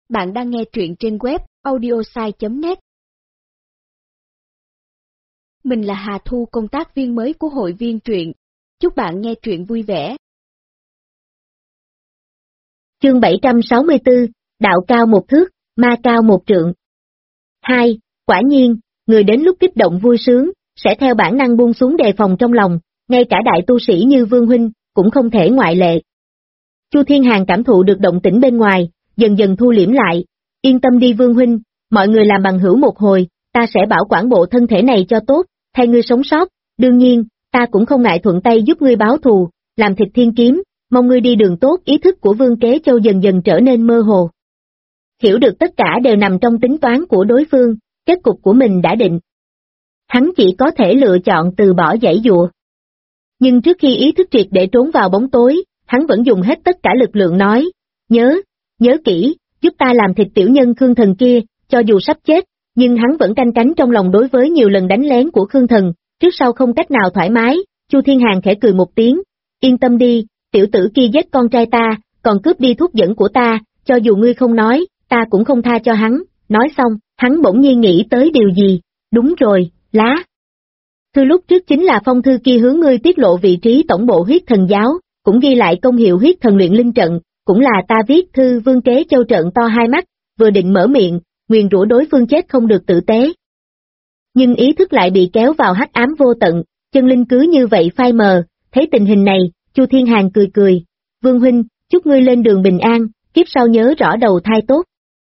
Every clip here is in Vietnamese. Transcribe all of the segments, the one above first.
Bạn đang nghe truyện trên web audiosai.net. Mình là Hà Thu, công tác viên mới của hội viên truyện. Chúc bạn nghe truyện vui vẻ. Chương 764, đạo cao một thước, ma cao một trượng. 2. Quả nhiên, người đến lúc kích động vui sướng, sẽ theo bản năng buông xuống đề phòng trong lòng, ngay cả đại tu sĩ như Vương Huynh, cũng không thể ngoại lệ. Chu Thiên Hàn cảm thụ được động tĩnh bên ngoài, dần dần thu liễm lại. Yên tâm đi Vương Huynh, mọi người làm bằng hữu một hồi, ta sẽ bảo quản bộ thân thể này cho tốt, thay ngươi sống sót, đương nhiên, ta cũng không ngại thuận tay giúp ngươi báo thù, làm thịt thiên kiếm, mong ngươi đi đường tốt. Ý thức của Vương Kế Châu dần dần trở nên mơ hồ. Hiểu được tất cả đều nằm trong tính toán của đối phương, kết cục của mình đã định. Hắn chỉ có thể lựa chọn từ bỏ giãy giụa. Nhưng trước khi ý thức triệt để trốn vào bóng tối, hắn vẫn dùng hết tất cả lực lượng nói, nhớ kỹ, giúp ta làm thịt tiểu nhân Khương Thần kia, cho dù sắp chết, nhưng hắn vẫn canh cánh trong lòng đối với nhiều lần đánh lén của Khương Thần, trước sau không cách nào thoải mái. Chu Thiên Hàn khẽ cười một tiếng, yên tâm đi, tiểu tử kia giết con trai ta, còn cướp đi thuốc dẫn của ta, cho dù ngươi không nói, ta cũng không tha cho hắn. Nói xong, hắn bỗng nhiên nghĩ tới điều gì, đúng rồi, lá thư lúc trước chính là phong thư kia hướng ngươi tiết lộ vị trí tổng bộ huyết thần giáo, cũng ghi lại công hiệu huyết thần luyện linh trận, cũng là ta viết thư. Vương Kế Châu trợn to hai mắt, vừa định mở miệng, nguyền rủa đối phương chết không được tử tế. Nhưng ý thức lại bị kéo vào hắc ám vô tận, chân linh cứ như vậy phai mờ. Thấy tình hình này, Chu Thiên Hàn cười, Vương Huynh, chúc ngươi lên đường bình an, kiếp sau nhớ rõ đầu thai tốt.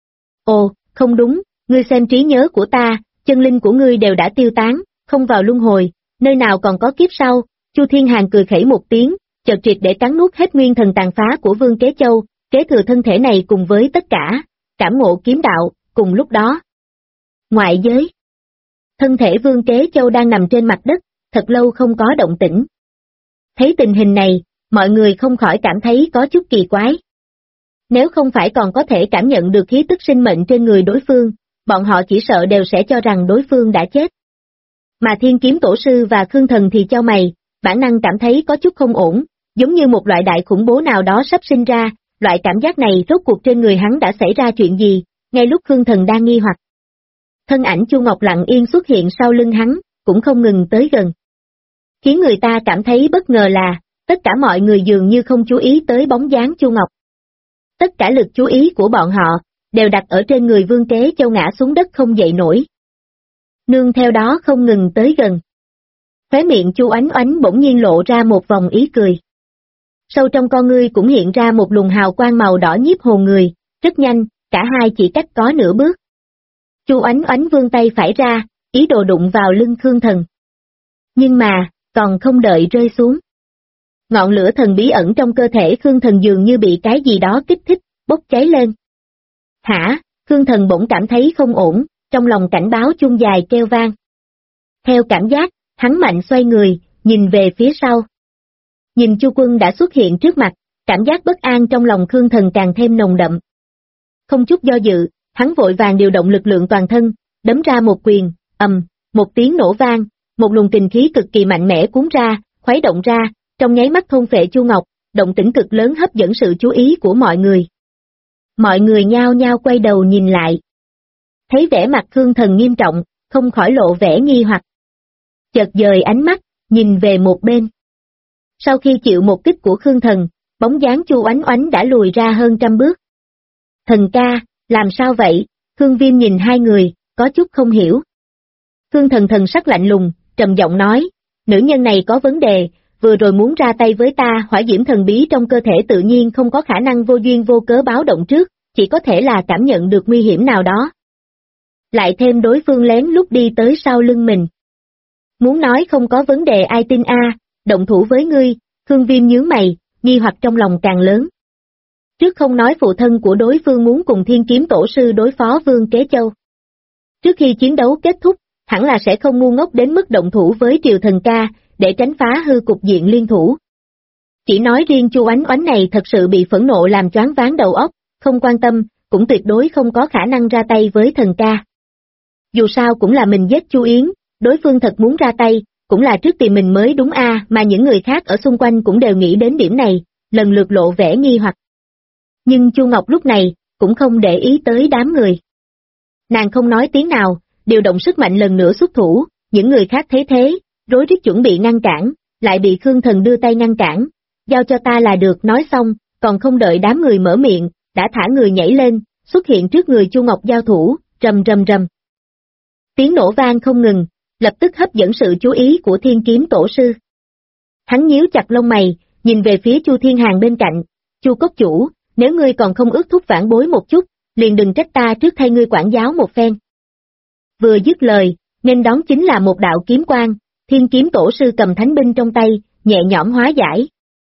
Ồ, không đúng, ngươi xem trí nhớ của ta, chân linh của ngươi đều đã tiêu tán, không vào luân hồi, nơi nào còn có kiếp sau. Chu Thiên Hàn cười khẩy một tiếng, chợt triệt để cắn nuốt hết nguyên thần tàn phá của Vương Kế Châu, kế thừa thân thể này cùng với tất cả, cảm ngộ kiếm đạo. Cùng lúc đó, ngoại giới, thân thể Vương Kế Châu đang nằm trên mặt đất, thật lâu không có động tĩnh. Thấy tình hình này, mọi người không khỏi cảm thấy có chút kỳ quái. Nếu không phải còn có thể cảm nhận được khí tức sinh mệnh trên người đối phương, bọn họ chỉ sợ đều sẽ cho rằng đối phương đã chết. Mà Thiên Kiếm Tổ Sư và Khương Thần thì chau mày, bản năng cảm thấy có chút không ổn, giống như một loại đại khủng bố nào đó sắp sinh ra. Loại cảm giác này rốt cuộc trên người hắn đã xảy ra chuyện gì? Ngay lúc Khương Thần đang nghi hoặc, thân ảnh Chu Ngọc lặng yên xuất hiện sau lưng hắn, cũng không ngừng tới gần. Khiến người ta cảm thấy bất ngờ là, tất cả mọi người dường như không chú ý tới bóng dáng Chu Ngọc. Tất cả lực chú ý của bọn họ, đều đặt ở trên người Vương Kế Châu ngã xuống đất không dậy nổi. Nương theo đó không ngừng tới gần. Khóe miệng Chu Oánh Oánh bỗng nhiên lộ ra một vòng ý cười. Sâu trong con ngươi cũng hiện ra một luồng hào quang màu đỏ nhiếp hồn người, rất nhanh, cả hai chỉ cách có nửa bước. Chu Oánh Oánh vươn tay phải ra, ý đồ đụng vào lưng Khương Thần. Nhưng mà, còn không đợi rơi xuống. Ngọn lửa thần bí ẩn trong cơ thể Khương Thần dường như bị cái gì đó kích thích, bốc cháy lên. Hả? Khương Thần bỗng cảm thấy không ổn, trong lòng cảnh báo chuông dài kêu vang. Theo cảm giác, hắn mạnh xoay người, nhìn về phía sau. Nhìn Chu Quân đã xuất hiện trước mặt, cảm giác bất an trong lòng Khương Thần càng thêm nồng đậm. Không chút do dự, hắn vội vàng điều động lực lượng toàn thân, đấm ra một quyền, một tiếng nổ vang, một luồng kình khí cực kỳ mạnh mẽ cuốn ra, khuấy động ra, trong nháy mắt thôn phệ Chu Ngọc, động tĩnh cực lớn hấp dẫn sự chú ý của mọi người. Mọi người nhao nhao quay đầu nhìn lại. Thấy vẻ mặt Khương Thần nghiêm trọng, không khỏi lộ vẻ nghi hoặc. Chợt dời ánh mắt, nhìn về một bên. Sau khi chịu một kích của Khương Thần, bóng dáng Chu Oánh Oánh đã lùi ra hơn trăm bước. Thần ca, làm sao vậy? Khương Viêm nhìn hai người, có chút không hiểu. Khương Thần thần sắc lạnh lùng, trầm giọng nói, nữ nhân này có vấn đề, vừa rồi muốn ra tay với ta. Hỏa diễm thần bí trong cơ thể tự nhiên không có khả năng vô duyên vô cớ báo động trước, chỉ có thể là cảm nhận được nguy hiểm nào đó. Lại thêm đối phương lén lút đi tới sau lưng mình. Muốn nói không có vấn đề ai tin a? Động thủ với ngươi. Khương Viêm nhướng mày, nghi hoặc trong lòng càng lớn. Trước không nói phụ thân của đối phương muốn cùng Thiên Kiếm Tổ Sư đối phó Vương Kế Châu. Trước khi chiến đấu kết thúc, hẳn là sẽ không ngu ngốc đến mức động thủ với Triều Thần ca, để tránh phá hư cục diện liên thủ. Chỉ nói riêng Chu Oánh Oánh này thật sự bị phẫn nộ làm choáng váng đầu óc, không quan tâm, cũng tuyệt đối không có khả năng ra tay với Thần ca. Dù sao cũng là mình giết Chu Yến, đối phương thật muốn ra tay, cũng là trước tìm mình mới đúng a. Mà những người khác ở xung quanh cũng đều nghĩ đến điểm này, lần lượt lộ vẻ nghi hoặc. Nhưng Chu Ngọc lúc này, cũng không để ý tới đám người. Nàng không nói tiếng nào, điều động sức mạnh lần nữa xuất thủ, những người khác thấy thế, rối rít chuẩn bị ngăn cản, lại bị Khương Thần đưa tay ngăn cản, giao cho ta là được. Nói xong, còn không đợi đám người mở miệng, đã thả người nhảy lên, xuất hiện trước người Chu Ngọc giao thủ, rầm rầm rầm. Tiếng nổ vang không ngừng, lập tức hấp dẫn sự chú ý của Thiên Kiếm Tổ sư. Hắn nhíu chặt lông mày, nhìn về phía Chu Thiên Hàn bên cạnh, Chu cốc chủ, nếu ngươi còn không ước thúc vãn bối một chút, liền đừng trách ta trước thay ngươi quản giáo một phen. Vừa dứt lời, nên đón chính là một đạo kiếm quang, Thiên Kiếm Tổ sư cầm thánh binh trong tay, nhẹ nhõm hóa giải.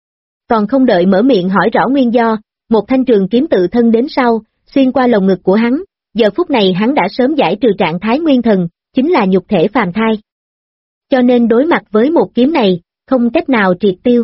Còn không đợi mở miệng hỏi rõ nguyên do, một thanh trường kiếm tự thân đến sau, xuyên qua lồng ngực của hắn, giờ phút này hắn đã sớm giải trừ trạng thái nguyên thần, chính là nhục thể phàm thai. Cho nên đối mặt với một kiếm này, không cách nào triệt tiêu.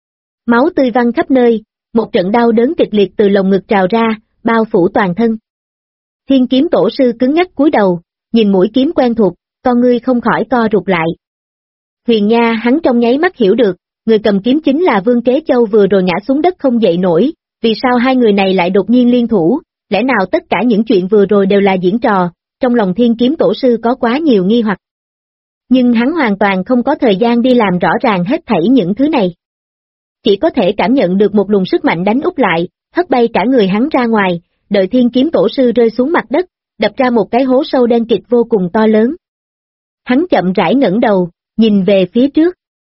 Máu tươi văng khắp nơi, một trận đau đớn kịch liệt từ lồng ngực trào ra, bao phủ toàn thân. Thiên Kiếm Tổ sư cứng ngắc cúi đầu, nhìn mũi kiếm quen thuộc, con ngươi không khỏi co rụt lại. Huyền Nha hắn trong nháy mắt hiểu được, người cầm kiếm chính là Vương Kế Châu vừa rồi ngã xuống đất không dậy nổi, vì sao hai người này lại đột nhiên liên thủ, lẽ nào tất cả những chuyện vừa rồi đều là diễn trò, trong lòng Thiên Kiếm Tổ sư có quá nhiều nghi hoặc. Nhưng hắn hoàn toàn không có thời gian đi làm rõ ràng hết thảy những thứ này. Chỉ có thể cảm nhận được một luồng sức mạnh đánh úp lại, hất bay cả người hắn ra ngoài, đợi Thiên Kiếm Tổ sư rơi xuống mặt đất, đập ra một cái hố sâu đen kịt vô cùng to lớn. Hắn chậm rãi ngẩng đầu, nhìn về phía trước.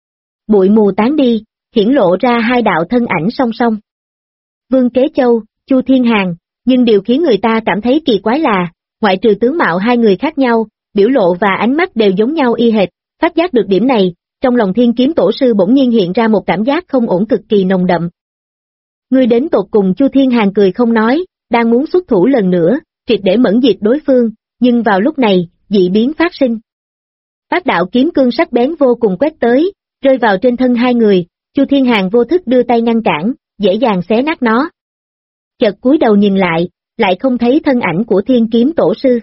Bụi mù tán đi, hiển lộ ra hai đạo thân ảnh song song. Vương Kế Châu, Chu Thiên Hàn, nhưng điều khiến người ta cảm thấy kỳ quái là, ngoại trừ tướng mạo hai người khác nhau, biểu lộ và ánh mắt đều giống nhau y hệt, phát giác được điểm này, trong lòng Thiên Kiếm Tổ sư bỗng nhiên hiện ra một cảm giác không ổn cực kỳ nồng đậm. Ngươi đến tột cùng. Chu Thiên Hàn cười không nói, đang muốn xuất thủ lần nữa, triệt để mẫn diệt đối phương, nhưng vào lúc này, dị biến phát sinh. Bát đạo kiếm cương sắc bén vô cùng quét tới, rơi vào trên thân hai người, Chu Thiên Hàn vô thức đưa tay ngăn cản, dễ dàng xé nát nó. Chợt cúi đầu nhìn lại không thấy thân ảnh của Thiên Kiếm Tổ sư.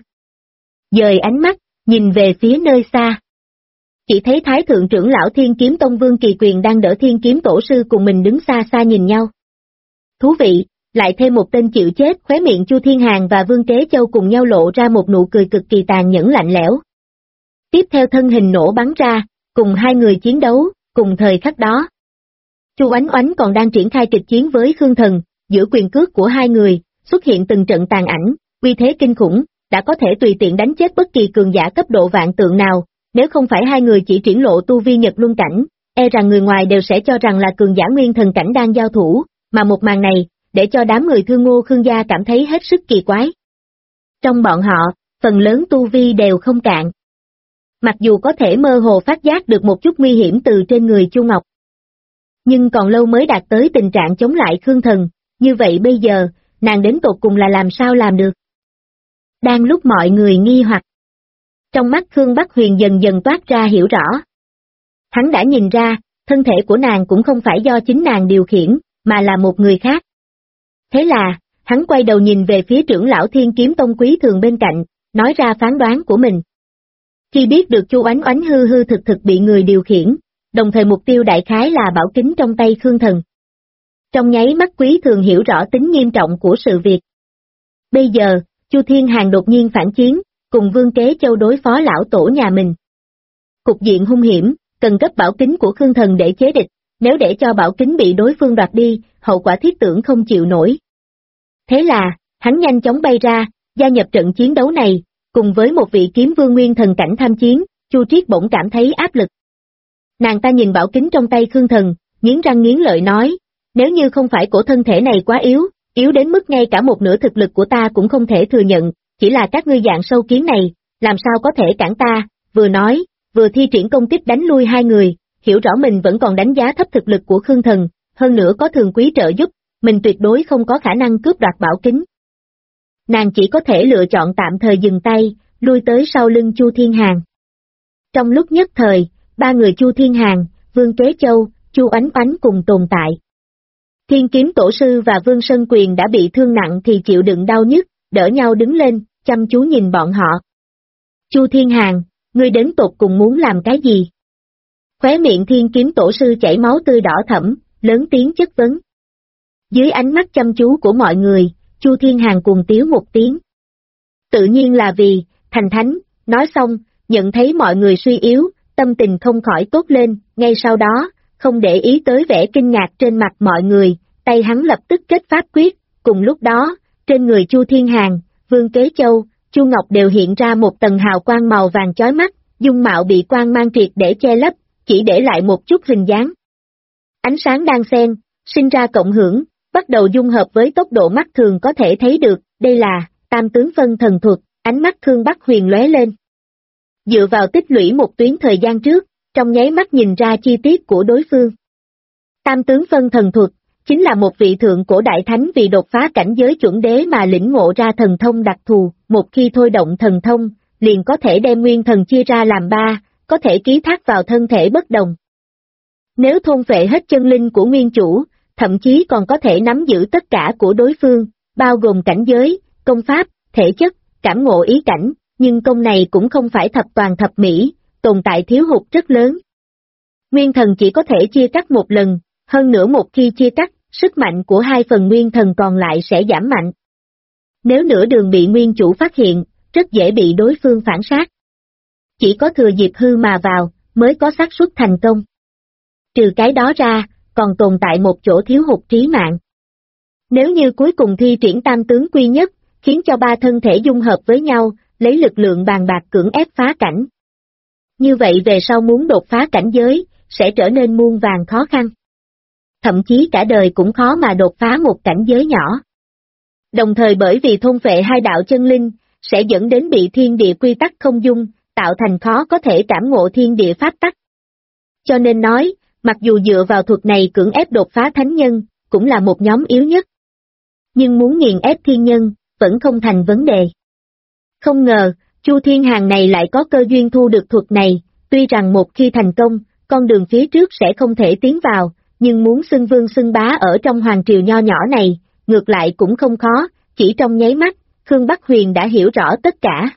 Dời ánh mắt, nhìn về phía nơi xa. Chỉ thấy Thái Thượng trưởng lão Thiên Kiếm Tông Vương Kỳ Quyền đang đỡ Thiên Kiếm Tổ sư cùng mình đứng xa xa nhìn nhau. Thú vị, lại thêm một tên chịu chết. Khóe miệng Chu Thiên Hàn và Vương Kế Châu cùng nhau lộ ra một nụ cười cực kỳ tàn nhẫn lạnh lẽo. Tiếp theo thân hình nổ bắn ra, cùng hai người chiến đấu, cùng thời khắc đó. Chu Oánh Oánh còn đang triển khai kịch chiến với Khương Thần, giữa quyền cước của hai người, xuất hiện từng trận tàn ảnh, uy thế kinh khủng, đã có thể tùy tiện đánh chết bất kỳ cường giả cấp độ vạn tượng nào, nếu không phải hai người chỉ triển lộ tu vi Nhật Luân cảnh, e rằng người ngoài đều sẽ cho rằng là cường giả nguyên thần cảnh đang giao thủ, mà một màn này, để cho đám người Thương Ngô Khương gia cảm thấy hết sức kỳ quái. Trong bọn họ, phần lớn tu vi đều không cạn. Mặc dù có thể mơ hồ phát giác được một chút nguy hiểm từ trên người Chu Ngọc, nhưng còn lâu mới đạt tới tình trạng chống lại Khương Thần, như vậy bây giờ, nàng đến tột cùng là làm sao làm được? Đang lúc mọi người nghi hoặc, trong mắt Khương Bắc Huyền dần dần toát ra hiểu rõ. Hắn đã nhìn ra, thân thể của nàng cũng không phải do chính nàng điều khiển, mà là một người khác. Thế là, hắn quay đầu nhìn về phía trưởng lão Thiên Kiếm Tông Quý Thường bên cạnh, nói ra phán đoán của mình. Khi biết được Chu Oánh Oánh hư hư thực thực bị người điều khiển, đồng thời mục tiêu đại khái là bảo kính trong tay Khương Thần. Trong nháy mắt Quý Thường hiểu rõ tính nghiêm trọng của sự việc. Bây giờ, Chu Thiên Hàn đột nhiên phản chiến, cùng Vương Kế Châu đối phó lão tổ nhà mình. Cục diện hung hiểm, cần cấp bảo kính của Khương Thần để chế địch, nếu để cho bảo kính bị đối phương đoạt đi, hậu quả thiết tưởng không chịu nổi. Thế là, hắn nhanh chóng bay ra, gia nhập trận chiến đấu này, cùng với một vị kiếm vương nguyên thần cảnh tham chiến, Chu Triết bỗng cảm thấy áp lực. Nàng ta nhìn bảo kính trong tay Khương Thần, nghiến răng nghiến lợi nói, nếu như không phải cổ thân thể này quá yếu đến mức ngay cả một nửa thực lực của ta cũng không thể thừa nhận, chỉ là các ngươi dạng sâu kiến này, làm sao có thể cản ta, vừa nói, vừa thi triển công kích đánh lui hai người, hiểu rõ mình vẫn còn đánh giá thấp thực lực của Khương Thần, hơn nữa có Thường Quý trợ giúp, mình tuyệt đối không có khả năng cướp đoạt bảo kính. Nàng chỉ có thể lựa chọn tạm thời dừng tay, lui tới sau lưng Chu Thiên Hàn. Trong lúc nhất thời, ba người Chu Thiên Hàn, Vương Kế Châu, Chu Oánh Oánh cùng tồn tại. Thiên Kiếm Tổ sư và Vương Sơn Quyền đã bị thương nặng thì chịu đựng đau nhức, đỡ nhau đứng lên, chăm chú nhìn bọn họ. Chu Thiên Hàn, ngươi đến tột cùng muốn làm cái gì? Khóe miệng Thiên Kiếm Tổ sư chảy máu tươi đỏ thẫm, lớn tiếng chất vấn. Dưới ánh mắt chăm chú của mọi người, Chu Thiên Hàn cuồng tiếu một tiếng. Tự nhiên là vì, thành thánh, nói xong, nhận thấy mọi người suy yếu, tâm tình không khỏi tốt lên, ngay sau đó, không để ý tới vẻ kinh ngạc trên mặt mọi người, tay hắn lập tức kết pháp quyết, cùng lúc đó, trên người Chu Thiên Hàn, Vương Kế Châu, Chu Ngọc đều hiện ra một tầng hào quang màu vàng chói mắt, dung mạo bị quang mang triệt để che lấp, chỉ để lại một chút hình dáng. Ánh sáng đan xen, sinh ra cộng hưởng, bắt đầu dung hợp với tốc độ mắt thường có thể thấy được, đây là tam tướng phân thần thuật, ánh mắt Khương Bắc Huyền lóe lên. Dựa vào tích lũy một tuyến thời gian trước, trong nháy mắt nhìn ra chi tiết của đối phương. Tam tướng phân thần thuật, chính là một vị thượng cổ đại thánh vì đột phá cảnh giới chuẩn đế mà lĩnh ngộ ra thần thông đặc thù, một khi thôi động thần thông, liền có thể đem nguyên thần chia ra làm ba, có thể ký thác vào thân thể bất đồng. Nếu thôn phệ hết chân linh của nguyên chủ, thậm chí còn có thể nắm giữ tất cả của đối phương, bao gồm cảnh giới, công pháp, thể chất, cảm ngộ ý cảnh, nhưng công này cũng không phải thập toàn thập mỹ, tồn tại thiếu hụt rất lớn. Nguyên thần chỉ có thể chia cắt một lần, hơn nữa một khi chia cắt, sức mạnh của hai phần nguyên thần còn lại sẽ giảm mạnh. Nếu nửa đường bị nguyên chủ phát hiện, rất dễ bị đối phương phản sát. Chỉ có thừa dịp hư mà vào, mới có xác suất thành công. Trừ cái đó ra, còn tồn tại một chỗ thiếu hụt trí mạng. Nếu như cuối cùng thi triển tam tướng quy nhất, khiến cho ba thân thể dung hợp với nhau, lấy lực lượng bàn bạc cưỡng ép phá cảnh. Như vậy về sau muốn đột phá cảnh giới, sẽ trở nên muôn vàn khó khăn. Thậm chí cả đời cũng khó mà đột phá một cảnh giới nhỏ. Đồng thời bởi vì thôn phệ hai đạo chân linh, sẽ dẫn đến bị thiên địa quy tắc không dung, tạo thành khó có thể cảm ngộ thiên địa pháp tắc. Cho nên nói, mặc dù dựa vào thuật này cưỡng ép đột phá thánh nhân, cũng là một nhóm yếu nhất. Nhưng muốn nghiền ép thiên nhân, vẫn không thành vấn đề. Không ngờ, Chu Thiên Hàn này lại có cơ duyên thu được thuật này, tuy rằng một khi thành công, con đường phía trước sẽ không thể tiến vào, nhưng muốn xưng vương xưng bá ở trong hoàng triều nho nhỏ này, ngược lại cũng không khó, chỉ trong nháy mắt, Khương Bắc Huyền đã hiểu rõ tất cả.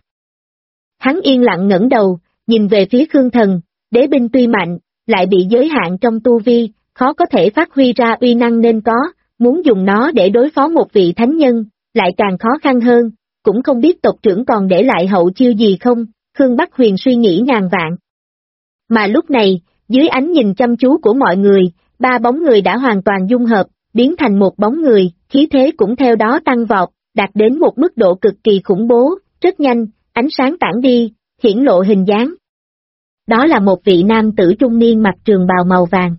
Hắn yên lặng ngẩng đầu, nhìn về phía Khương Thần, đế binh tuy mạnh, lại bị giới hạn trong tu vi, khó có thể phát huy ra uy năng nên có, muốn dùng nó để đối phó một vị thánh nhân, lại càng khó khăn hơn, cũng không biết tộc trưởng còn để lại hậu chiêu gì không, Khương Bắc Huyền suy nghĩ ngàn vạn. Mà lúc này, dưới ánh nhìn chăm chú của mọi người, ba bóng người đã hoàn toàn dung hợp, biến thành một bóng người, khí thế cũng theo đó tăng vọt, đạt đến một mức độ cực kỳ khủng bố, rất nhanh, ánh sáng tản đi, hiển lộ hình dáng. Đó là một vị nam tử trung niên mặc trường bào màu vàng.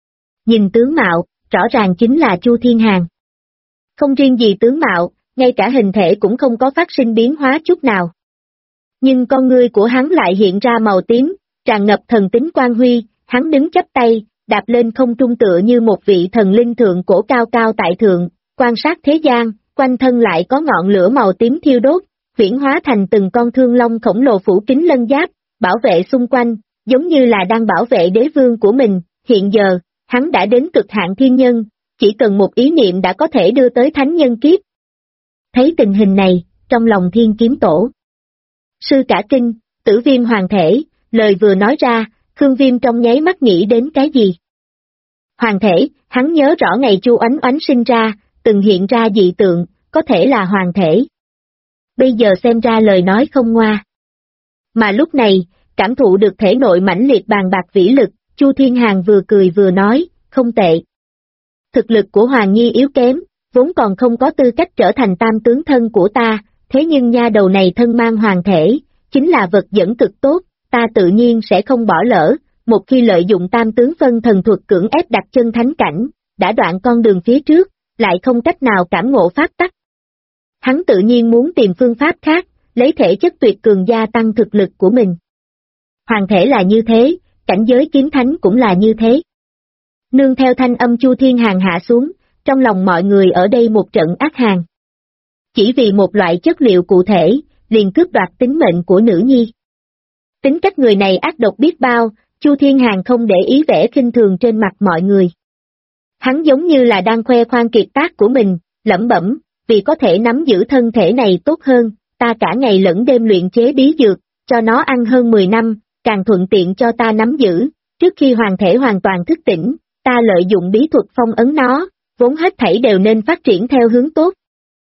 Nhìn tướng mạo, rõ ràng chính là Chu Thiên Hàn. Không riêng gì tướng mạo, ngay cả hình thể cũng không có phát sinh biến hóa chút nào. Nhưng con ngươi của hắn lại hiện ra màu tím, tràn ngập thần tính quang huy, hắn đứng chắp tay, đạp lên không trung tựa như một vị thần linh thượng cổ cao cao tại thượng, quan sát thế gian, quanh thân lại có ngọn lửa màu tím thiêu đốt, huyễn hóa thành từng con thương long khổng lồ phủ kín lân giáp, bảo vệ xung quanh, giống như là đang bảo vệ đế vương của mình, hiện giờ, hắn đã đến cực hạn thiên nhân, chỉ cần một ý niệm đã có thể đưa tới thánh nhân kiếp. Thấy tình hình này, trong lòng Thiên Kiếm Tổ sư cả kinh, Tử Viêm hoàng thể, lời vừa nói ra, Khương Viêm trong nháy mắt nghĩ đến cái gì? Hoàng thể, hắn nhớ rõ ngày Chu Oánh Oánh sinh ra, từng hiện ra dị tượng, có thể là hoàng thể. Bây giờ xem ra lời nói không ngoa. Mà lúc này, cảm thụ được thể nội mãnh liệt bàn bạc vĩ lực, Chu Thiên Hàn vừa cười vừa nói, không tệ. Thực lực của Hoàng Nhi yếu kém, vốn còn không có tư cách trở thành tam tướng thân của ta, thế nhưng nha đầu này thân mang hoàng thể, chính là vật dẫn cực tốt, ta tự nhiên sẽ không bỏ lỡ, một khi lợi dụng tam tướng phân thần thuật cưỡng ép đặt chân thánh cảnh, đã đoạn con đường phía trước, lại không cách nào cảm ngộ pháp tắc. Hắn tự nhiên muốn tìm phương pháp khác, lấy thể chất tuyệt cường gia tăng thực lực của mình. Hoàng thể là như thế, cảnh giới kiếm thánh cũng là như thế. Nương theo thanh âm Chu Thiên Hàn hạ xuống, trong lòng mọi người ở đây một trận ác hàn. Chỉ vì một loại chất liệu cụ thể, liền cướp đoạt tính mệnh của nữ nhi. Tính cách người này ác độc biết bao, Chu Thiên Hàn không để ý vẻ khinh thường trên mặt mọi người. Hắn giống như là đang khoe khoang kiệt tác của mình, lẩm bẩm, vì có thể nắm giữ thân thể này tốt hơn, ta cả ngày lẫn đêm luyện chế bí dược, cho nó ăn hơn 10 năm, càng thuận tiện cho ta nắm giữ, trước khi hoàng thể hoàn toàn thức tỉnh, ta lợi dụng bí thuật phong ấn nó, vốn hết thảy đều nên phát triển theo hướng tốt.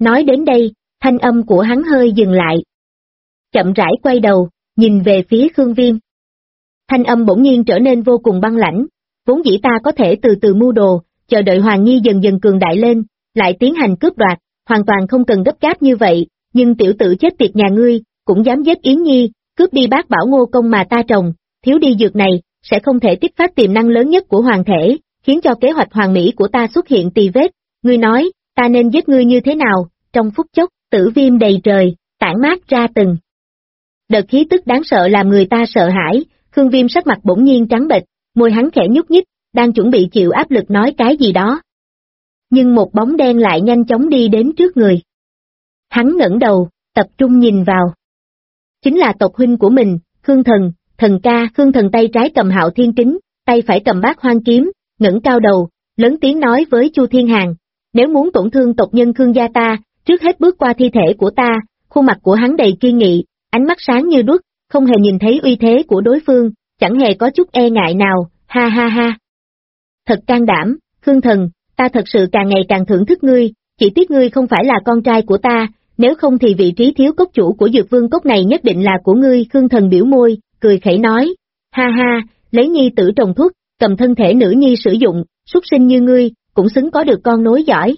Nói đến đây, thanh âm của hắn hơi dừng lại. Chậm rãi quay đầu, nhìn về phía Khương Viêm. Thanh âm bỗng nhiên trở nên vô cùng băng lãnh, vốn dĩ ta có thể từ từ mưu đồ, chờ đợi Hoàng Nhi dần dần cường đại lên, lại tiến hành cướp đoạt, hoàn toàn không cần gấp gáp như vậy, nhưng tiểu tử chết tiệt nhà ngươi, cũng dám giết Yến Nhi, cướp đi bát bảo ngô công mà ta trồng, thiếu đi dược này, sẽ không thể kích phát tiềm năng lớn nhất của hoàng thể, khiến cho kế hoạch hoàn mỹ của ta xuất hiện tì vết, ngươi nói, ta nên giết ngươi như thế nào, trong phút chốc, tử viêm đầy trời, tản mát ra từng đợt khí tức đáng sợ làm người ta sợ hãi, Khương Viêm sắc mặt bỗng nhiên trắng bệch, môi hắn khẽ nhúc nhích, đang chuẩn bị chịu áp lực nói cái gì đó. Nhưng một bóng đen lại nhanh chóng đi đến trước người. Hắn ngẩng đầu, tập trung nhìn vào. Chính là tộc huynh của mình, Khương Thần, Thần ca. Khương Thần tay trái cầm Hạo Thiên Kính, tay phải cầm Bát Hoang Kiếm, ngẩng cao đầu, lớn tiếng nói với Chu Thiên Hàn, nếu muốn tổn thương tộc nhân Khương gia ta, trước hết bước qua thi thể của ta. Khuôn mặt của hắn đầy kiên nghị, ánh mắt sáng như đuốc, không hề nhìn thấy uy thế của đối phương, chẳng hề có chút e ngại nào, ha ha ha. Thật can đảm, Khương Thần, ta thật sự càng ngày càng thưởng thức ngươi, chỉ tiếc ngươi không phải là con trai của ta, nếu không thì vị trí thiếu cốc chủ của Dược Vương cốc này nhất định là của ngươi. Khương Thần biểu môi, cười khẩy nói, ha ha, lấy nhi tử trồng thuốc, cầm thân thể nữ nhi sử dụng, súc sinh như ngươi, cũng xứng có được con nối giỏi.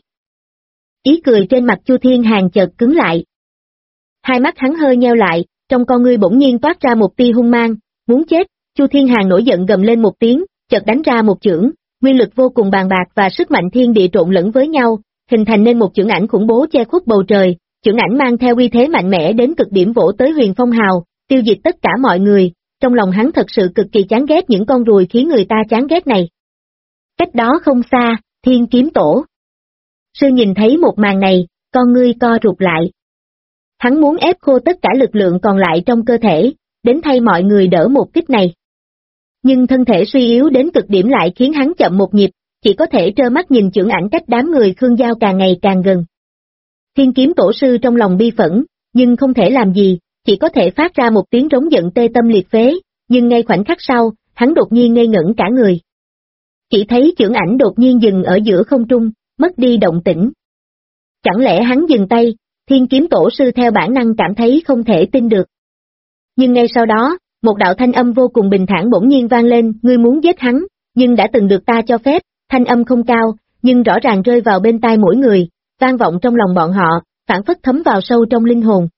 Ý cười trên mặt Chu Thiên Hàn chợt cứng lại. Hai mắt hắn hơi nheo lại, trong con ngươi bỗng nhiên toát ra một tia hung mang, muốn chết. Chu Thiên Hàn nổi giận gầm lên một tiếng, chợt đánh ra một chưởng, nguyên lực vô cùng bàn bạc và sức mạnh thiên địa trộn lẫn với nhau, hình thành nên một chưởng ảnh khủng bố che khuất bầu trời. Chưởng ảnh mang theo uy thế mạnh mẽ đến cực điểm vỗ tới Huyền Phong Hào, tiêu diệt tất cả mọi người. Trong lòng hắn thật sự cực kỳ chán ghét những con ruồi khiến người ta chán ghét này. Cách đó không xa, Thiên Kiếm Tổ sư nhìn thấy một màn này, con ngươi co rụt lại. Hắn muốn ép khô tất cả lực lượng còn lại trong cơ thể, đến thay mọi người đỡ một kích này. Nhưng thân thể suy yếu đến cực điểm lại khiến hắn chậm một nhịp, chỉ có thể trơ mắt nhìn chưởng ảnh cách đám người Khương Giao càng ngày càng gần. Thiên Kiếm Tổ sư trong lòng bi phẫn, nhưng không thể làm gì, chỉ có thể phát ra một tiếng rống giận tê tâm liệt phế, nhưng ngay khoảnh khắc sau, hắn đột nhiên ngây ngẩn cả người. Chỉ thấy chưởng ảnh đột nhiên dừng ở giữa không trung, mất đi động tĩnh. Chẳng lẽ hắn dừng tay? Thiên Kiếm Tổ sư theo bản năng cảm thấy không thể tin được. Nhưng ngay sau đó, một đạo thanh âm vô cùng bình thản bỗng nhiên vang lên, ngươi muốn giết hắn, nhưng đã từng được ta cho phép. Thanh âm không cao, nhưng rõ ràng rơi vào bên tai mỗi người, vang vọng trong lòng bọn họ, phản phất thấm vào sâu trong linh hồn.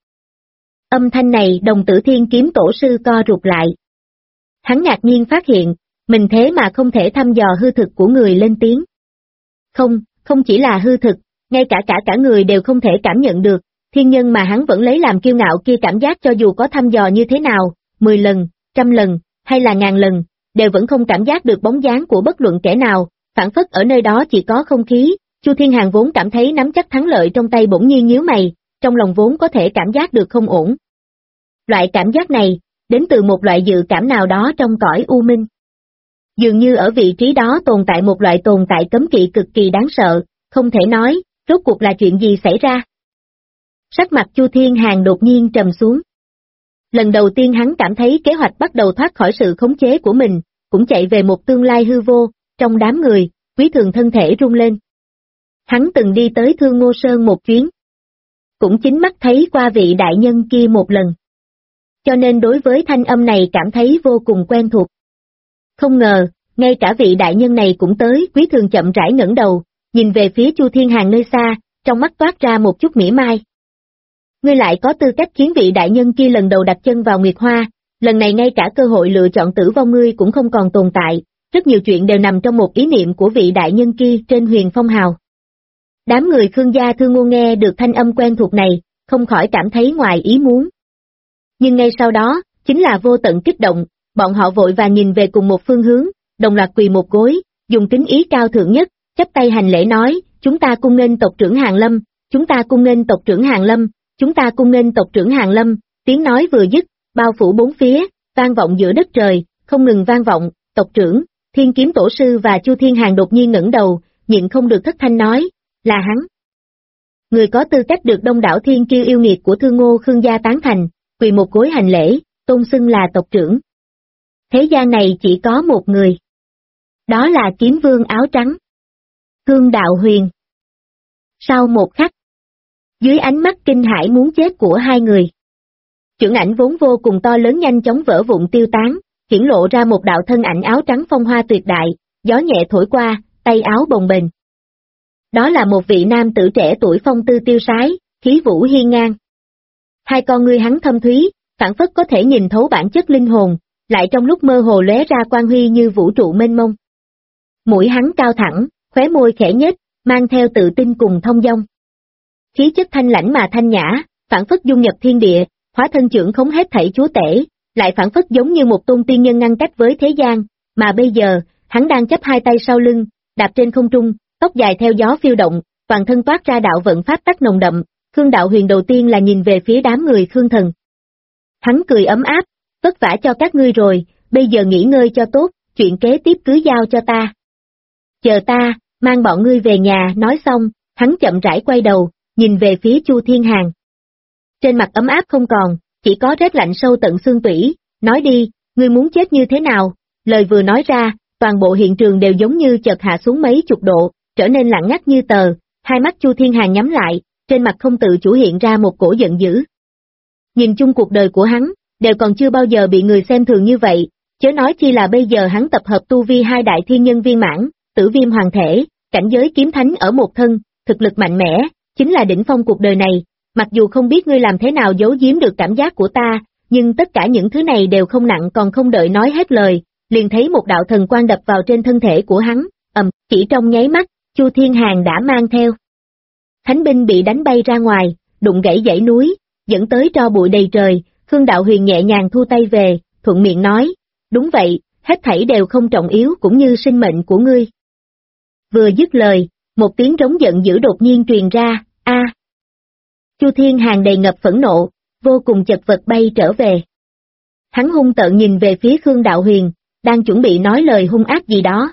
Âm thanh này đồng tử Thiên Kiếm Tổ sư co rụt lại. Hắn ngạc nhiên phát hiện, mình thế mà không thể thăm dò hư thực của người lên tiếng. Không chỉ là hư thực, ngay cả người đều không thể cảm nhận được, thiên nhân mà hắn vẫn lấy làm kiêu ngạo kia cảm giác cho dù có thăm dò như thế nào, 10 lần, 100 lần, hay là 1000 lần, đều vẫn không cảm giác được bóng dáng của bất luận kẻ nào, phản phất ở nơi đó chỉ có không khí. Chu Thiên Hàn vốn cảm thấy nắm chắc thắng lợi trong tay bỗng nhiên nhíu mày, trong lòng vốn có thể cảm giác được không ổn. Loại cảm giác này, đến từ một loại dự cảm nào đó trong cõi u minh. Dường như ở vị trí đó tồn tại một loại tồn tại cấm kỵ cực kỳ đáng sợ, không thể nói, rốt cuộc là chuyện gì xảy ra. Sắc mặt Chu Thiên Hàn đột nhiên trầm xuống. Lần đầu tiên hắn cảm thấy kế hoạch bắt đầu thoát khỏi sự khống chế của mình, cũng chạy về một tương lai hư vô, trong đám người, Quý Thường thân thể rung lên. Hắn từng đi tới Thương Ngô Sơn một chuyến. Cũng chính mắt thấy qua vị đại nhân kia một lần. Cho nên đối với thanh âm này cảm thấy vô cùng quen thuộc. Không ngờ, ngay cả vị đại nhân này cũng tới. Quý Thường chậm rãi ngẩng đầu, nhìn về phía Chu Thiên Hàn nơi xa, trong mắt toát ra một chút mỉa mai. Ngươi lại có tư cách khiến vị đại nhân kia lần đầu đặt chân vào Nguyệt Hoa, lần này ngay cả cơ hội lựa chọn tử vong ngươi cũng không còn tồn tại, rất nhiều chuyện đều nằm trong một ý niệm của vị đại nhân kia trên Huyền Phong Hào. Đám người Khương gia Thương Ngô nghe được thanh âm quen thuộc này, không khỏi cảm thấy ngoài ý muốn. Nhưng ngay sau đó, chính là vô tận kích động, bọn họ vội vàng nhìn về cùng một phương hướng, đồng loạt quỳ một gối, dùng kính ý cao thượng nhất, chắp tay hành lễ nói, chúng ta cung nghênh tộc trưởng Hàn Lâm, chúng ta cung nghênh tộc trưởng Hàn Lâm, chúng ta cung nghênh tộc trưởng Hàn Lâm. Tiếng nói vừa dứt, bao phủ bốn phía, vang vọng giữa đất trời, không ngừng vang vọng. Tộc trưởng, Thiên Kiếm Tổ sư và Chu Thiên Hàn đột nhiên ngẩng đầu, nhịn không được thất thanh nói, là hắn. Người có tư cách được đông đảo thiên kiêu yêu nghiệt của Thương Ngô Khương gia tán thành, quỳ một gối hành lễ, tôn xưng là tộc trưởng. Thế gian này chỉ có một người. Đó là Kiếm Vương áo trắng. Thương Đạo Huyền. Sau một khắc, Dưới ánh mắt kinh hãi muốn chết của hai người, chưởng ảnh vốn vô cùng to lớn nhanh chóng vỡ vụn tiêu tán, hiển lộ ra một đạo thân ảnh áo trắng phong hoa tuyệt đại, gió nhẹ thổi qua, tay áo bồng bềnh. Đó là một vị nam tử trẻ tuổi phong tư tiêu sái, khí vũ hiên ngang. Hai con ngươi hắn thâm thúy, phảng phất có thể nhìn thấu bản chất linh hồn, lại trong lúc mơ hồ lóe ra quang huy như vũ trụ mênh mông. Mũi hắn cao thẳng, khóe môi khẽ nhếch, mang theo tự tin cùng thông dong. Khí chất thanh lãnh mà thanh nhã, phảng phất dung nhập thiên địa, hóa thân trưởng khống hết thảy chúa tể, lại phảng phất giống như một tôn tiên nhân ngăn cách với thế gian, mà bây giờ, hắn đang chắp hai tay sau lưng, đạp trên không trung, tóc dài theo gió phiêu động, toàn thân toát ra đạo vận pháp tắc nồng đậm. Khương Đạo Huyền đầu tiên là nhìn về phía đám người Khương Thần. Hắn cười ấm áp, vất vả cho các ngươi rồi, bây giờ nghỉ ngơi cho tốt, chuyện kế tiếp cứ giao cho ta. Chờ ta, mang bọn ngươi về nhà. Nói xong, hắn chậm rãi quay đầu, nhìn về phía Chu Thiên Hàn. Trên mặt ấm áp không còn, chỉ có rét lạnh sâu tận xương tủy, nói đi, ngươi muốn chết như thế nào? Lời vừa nói ra, toàn bộ hiện trường đều giống như chợt hạ xuống mấy chục độ, trở nên lặng ngắt như tờ, hai mắt Chu Thiên Hàn nhắm lại, trên mặt không tự chủ hiện ra một cổ giận dữ. Nhìn chung cuộc đời của hắn, đều còn chưa bao giờ bị người xem thường như vậy, chớ nói chi là bây giờ hắn tập hợp tu vi hai đại thiên nhân viên mãn, tử viêm hoàng thể, cảnh giới kiếm thánh ở một thân, thực lực mạnh mẽ, chính là đỉnh phong cuộc đời này. Mặc dù không biết ngươi làm thế nào giấu giếm được cảm giác của ta, nhưng tất cả những thứ này đều không nặng, còn không đợi nói hết lời, liền thấy một đạo thần quang đập vào trên thân thể của hắn, chỉ trong nháy mắt, Chu Thiên Hàn đã mang theo thánh binh bị đánh bay ra ngoài, đụng gãy dãy núi, dẫn tới tro bụi đầy trời. Khương Đạo Huyền nhẹ nhàng thu tay về, thuận miệng nói, đúng vậy, hết thảy đều không trọng yếu cũng như sinh mệnh của ngươi. Vừa dứt lời, một tiếng rống giận dữ đột nhiên truyền ra, a. Chu Thiên Hàn đầy ngập phẫn nộ, vô cùng chật vật bay trở về. Hắn hung tợn nhìn về phía Khương Đạo Huyền, đang chuẩn bị nói lời hung ác gì đó.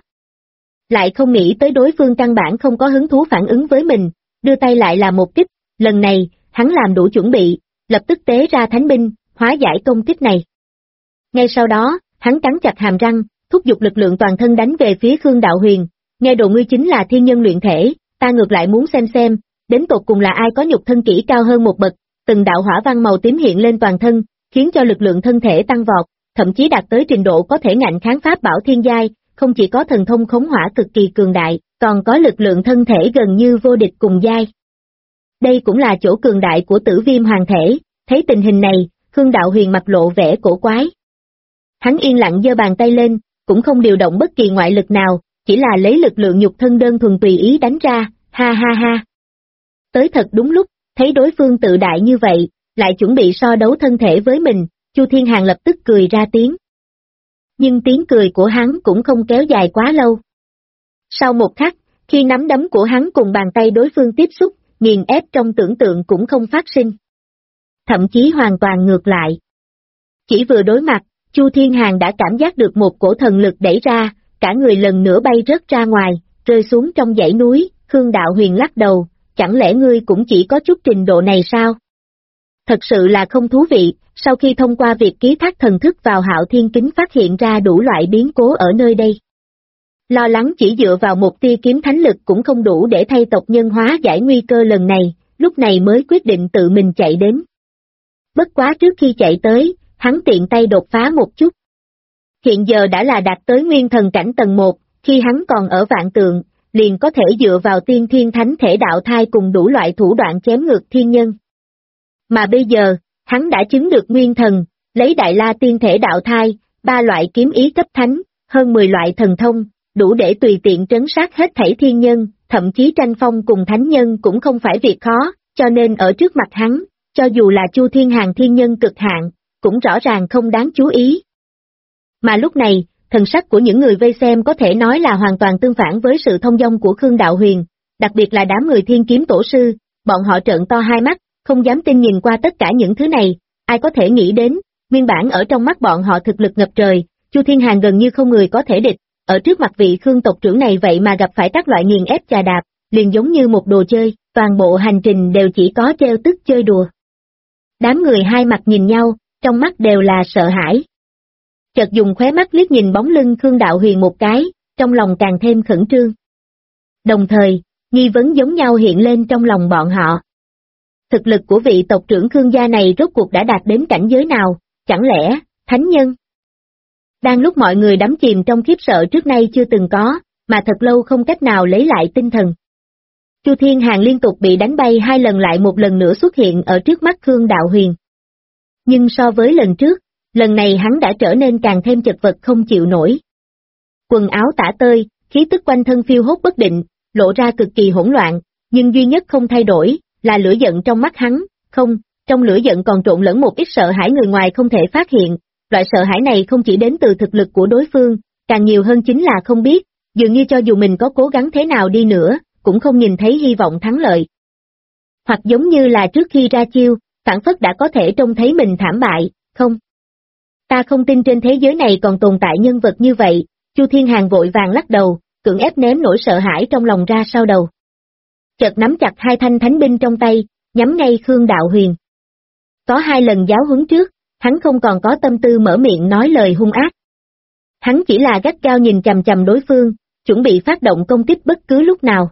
Lại không nghĩ tới đối phương căn bản không có hứng thú phản ứng với mình, đưa tay lại là một kích, lần này, hắn làm đủ chuẩn bị, lập tức tế ra thánh binh, hóa giải công kích này. Ngay sau đó, hắn cắn chặt hàm răng, thúc giục lực lượng toàn thân đánh về phía Khương Đạo Huyền, nghe đồ ngươi chính là thiên nhân luyện thể, ta ngược lại muốn xem, đến tột cùng là ai có nhục thân kỹ cao hơn một bậc. Từng đạo hỏa văn màu tím hiện lên toàn thân, khiến cho lực lượng thân thể tăng vọt, thậm chí đạt tới trình độ có thể ngạnh kháng pháp bảo thiên giai, không chỉ có thần thông khống hỏa cực kỳ cường đại, còn có lực lượng thân thể gần như vô địch cùng giai. Đây cũng là chỗ cường đại của tử viêm hoàng thể. Thấy tình hình này, Khương Đạo Huyền mặt lộ vẻ cổ quái. Hắn yên lặng giơ bàn tay lên, cũng không điều động bất kỳ ngoại lực nào, chỉ là lấy lực lượng nhục thân đơn thuần tùy ý đánh ra, ha ha ha. Tới thật đúng lúc, thấy đối phương tự đại như vậy, lại chuẩn bị so đấu thân thể với mình, Chu Thiên Hàn lập tức cười ra tiếng. Nhưng tiếng cười của hắn cũng không kéo dài quá lâu. Sau một khắc, khi nắm đấm của hắn cùng bàn tay đối phương tiếp xúc, nghiền ép trong tưởng tượng cũng không phát sinh. Thậm chí hoàn toàn ngược lại. Chỉ vừa đối mặt, Chu Thiên Hàn đã cảm giác được một cổ thần lực đẩy ra, cả người lần nữa bay rớt ra ngoài, rơi xuống trong dãy núi. Khương Đạo Huyền lắc đầu, chẳng lẽ ngươi cũng chỉ có chút trình độ này sao? Thật sự là không thú vị. Sau khi thông qua việc ký thác thần thức vào Hạo Thiên Kính phát hiện ra đủ loại biến cố ở nơi đây. Lo lắng chỉ dựa vào một tia kiếm thánh lực cũng không đủ để thay tộc nhân hóa giải nguy cơ lần này, lúc này mới quyết định tự mình chạy đến. Bất quá trước khi chạy tới, hắn tiện tay đột phá một chút. Hiện giờ đã là đạt tới nguyên thần cảnh tầng 1, khi hắn còn ở vạn tượng, liền có thể dựa vào tiên thiên thánh thể đạo thai cùng đủ loại thủ đoạn chém ngược thiên nhân. Mà bây giờ, hắn đã chứng được nguyên thần, lấy đại la tiên thể đạo thai, 3 loại kiếm ý cấp thánh, hơn 10 loại thần thông, đủ để tùy tiện trấn sát hết thảy thiên nhân, thậm chí tranh phong cùng thánh nhân cũng không phải việc khó, cho nên ở trước mặt hắn, cho dù là Chu Thiên Hàn thiên nhân cực hạn, cũng rõ ràng không đáng chú ý. Mà lúc này, thần sắc của những người vây xem có thể nói là hoàn toàn tương phản với sự thông dong của Khương Đạo Huyền, đặc biệt là đám người thiên kiếm tổ sư, bọn họ trợn to hai mắt, không dám tin nhìn qua tất cả những thứ này, ai có thể nghĩ đến, nguyên bản ở trong mắt bọn họ thực lực ngập trời, Chu Thiên Hàn gần như không người có thể địch, ở trước mặt vị Khương tộc trưởng này vậy mà gặp phải các loại nghiền ép chà đạp, liền giống như một đồ chơi, toàn bộ hành trình đều chỉ có trêu tức chơi đùa. Đám người hai mặt nhìn nhau, trong mắt đều là sợ hãi. Chợt dùng khóe mắt liếc nhìn bóng lưng Khương Đạo Huyền một cái, trong lòng càng thêm khẩn trương. Đồng thời, nghi vấn giống nhau hiện lên trong lòng bọn họ. thực lực của vị tộc trưởng Khương gia này rốt cuộc đã đạt đến cảnh giới nào, chẳng lẽ, thánh nhân? Đang lúc mọi người đắm chìm trong khiếp sợ trước nay chưa từng có, mà thật lâu không cách nào lấy lại tinh thần. Chu Thiên Hàn liên tục bị đánh bay 2 lần lại một lần nữa xuất hiện ở trước mắt Khương Đạo Huyền. Nhưng so với lần trước, lần này hắn đã trở nên càng thêm chật vật không chịu nổi. Quần áo tả tơi, khí tức quanh thân phiêu hốt bất định, lộ ra cực kỳ hỗn loạn, nhưng duy nhất không thay đổi, là lửa giận trong mắt hắn, không, trong lửa giận còn trộn lẫn một ít sợ hãi người ngoài không thể phát hiện, loại sợ hãi này không chỉ đến từ thực lực của đối phương, càng nhiều hơn chính là không biết, dường như cho dù mình có cố gắng thế nào đi nữa, cũng không nhìn thấy hy vọng thắng lợi. Hoặc giống như là trước khi ra chiêu, phảng phất đã có thể trông thấy mình thảm bại, không. Ta không tin trên thế giới này còn tồn tại nhân vật như vậy, Chu Thiên Hàn vội vàng lắc đầu, cưỡng ép ném nỗi sợ hãi trong lòng ra sau đầu. Chợt nắm chặt 2 thanh thánh binh trong tay, nhắm ngay Khương Đạo Huyền. Có 2 lần giáo huấn trước, hắn không còn có tâm tư mở miệng nói lời hung ác. Hắn chỉ là gắt gao nhìn chằm chằm đối phương, chuẩn bị phát động công kích bất cứ lúc nào.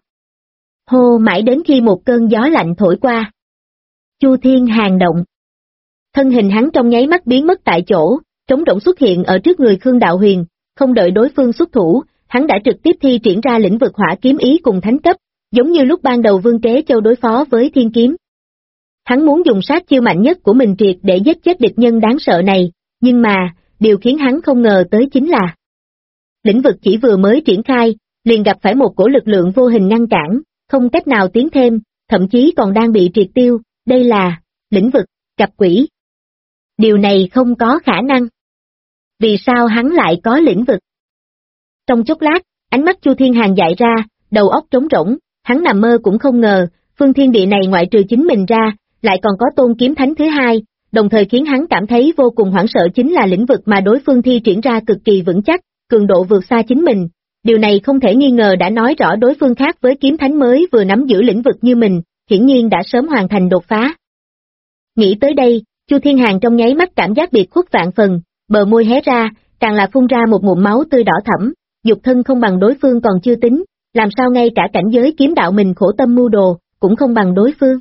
Hô mãi đến khi một cơn gió lạnh thổi qua. Chu Thiên Hàn động. Thân hình hắn trong nháy mắt biến mất tại chỗ, trống rỗng xuất hiện ở trước người Khương Đạo Huyền, không đợi đối phương xuất thủ, hắn đã trực tiếp thi triển ra lĩnh vực hỏa kiếm ý cùng thánh cấp, giống như lúc ban đầu Vương Kế Châu đối phó với thiên kiếm. Hắn muốn dùng sát chiêu mạnh nhất của mình triệt để giết chết địch nhân đáng sợ này, nhưng mà, điều khiến hắn không ngờ tới chính là lĩnh vực chỉ vừa mới triển khai, liền gặp phải một cổ lực lượng vô hình ngăn cản, không cách nào tiến thêm, thậm chí còn đang bị triệt tiêu, đây là lĩnh vực gặp quỷ. Điều này không có khả năng. Vì sao hắn lại có lĩnh vực? Trong chốc lát, ánh mắt Chu Thiên Hàn dại ra, đầu óc trống rỗng, hắn nằm mơ cũng không ngờ, phương thiên địa này ngoại trừ chính mình ra, lại còn có tôn kiếm thánh thứ hai, đồng thời khiến hắn cảm thấy vô cùng hoảng sợ chính là lĩnh vực mà đối phương thi triển ra cực kỳ vững chắc, cường độ vượt xa chính mình. Điều này không thể nghi ngờ đã nói rõ đối phương khác với kiếm thánh mới vừa nắm giữ lĩnh vực như mình, hiển nhiên đã sớm hoàn thành đột phá. Nghĩ tới đây, Chu Thiên Hàn trong nháy mắt cảm giác biệt khuất vạn phần, bờ môi hé ra, càng là phun ra một ngụm máu tươi đỏ thẫm, dục thân không bằng đối phương còn chưa tính, làm sao ngay cả cảnh giới kiếm đạo mình khổ tâm mưu đồ, cũng không bằng đối phương.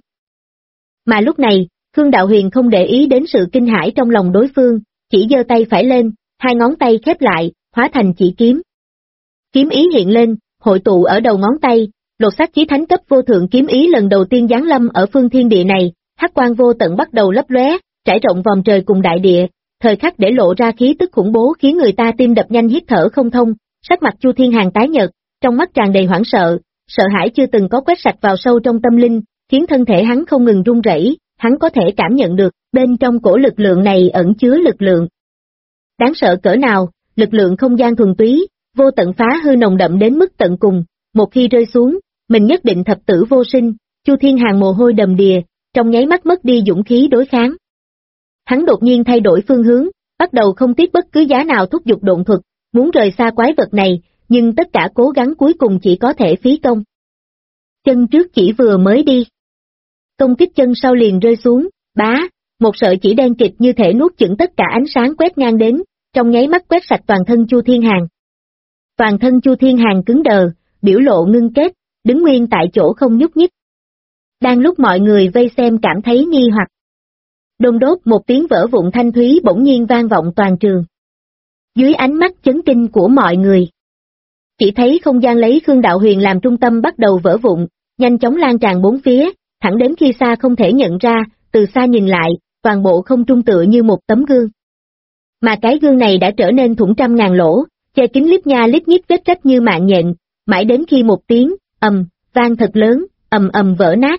Mà lúc này, Khương Đạo Huyền không để ý đến sự kinh hãi trong lòng đối phương, chỉ giơ tay phải lên, 2 ngón tay khép lại, hóa thành chỉ kiếm. Kiếm ý hiện lên, hội tụ ở đầu ngón tay, lột xác chí thánh cấp vô thượng kiếm ý lần đầu tiên giáng lâm ở phương thiên địa này, hắc quang vô tận bắt đầu lấp lóe, trải rộng vòng trời cùng đại địa, thời khắc để lộ ra khí tức khủng bố khiến người ta tim đập nhanh hít thở không thông, sắc mặt Chu Thiên Hàn tái nhợt, trong mắt tràn đầy hoảng sợ, sợ hãi chưa từng có quét sạch vào sâu trong tâm linh, khiến thân thể hắn không ngừng run rẩy, hắn có thể cảm nhận được, bên trong cổ lực lượng này ẩn chứa lực lượng. Đáng sợ cỡ nào, lực lượng không gian thuần túy, vô tận phá hư nồng đậm đến mức tận cùng, một khi rơi xuống, mình nhất định thập tử vô sinh, Chu Thiên Hàn mồ hôi đầm đìa, trong nháy mắt mất đi dũng khí đối kháng. Hắn đột nhiên thay đổi phương hướng, bắt đầu không tiếc bất cứ giá nào thúc giục độn thuật, muốn rời xa quái vật này, nhưng tất cả cố gắng cuối cùng chỉ có thể phí công. Chân trước chỉ vừa mới đi. Công kích chân sau liền rơi xuống, bá, một sợi chỉ đen kịt như thể nuốt chửng tất cả ánh sáng quét ngang đến, trong nháy mắt quét sạch toàn thân Chu Thiên Hàn. Toàn thân Chu Thiên Hàn cứng đờ, biểu lộ ngưng kết, đứng nguyên tại chỗ không nhúc nhích. Đang lúc mọi người vây xem cảm thấy nghi hoặc. Đôn đốt một tiếng vỡ vụn thanh thúy bỗng nhiên vang vọng toàn trường. Dưới ánh mắt chấn kinh của mọi người, chỉ thấy không gian lấy Khương Đạo Huyền làm trung tâm bắt đầu vỡ vụn, nhanh chóng lan tràn bốn phía, thẳng đến khi xa không thể nhận ra, từ xa nhìn lại, toàn bộ không trung tựa như một tấm gương. Mà cái gương này đã trở nên thủng trăm ngàn lỗ, che kín lít nha lít nhít vết rách như mạng nhện, mãi đến khi một tiếng, vang thật lớn, vỡ nát.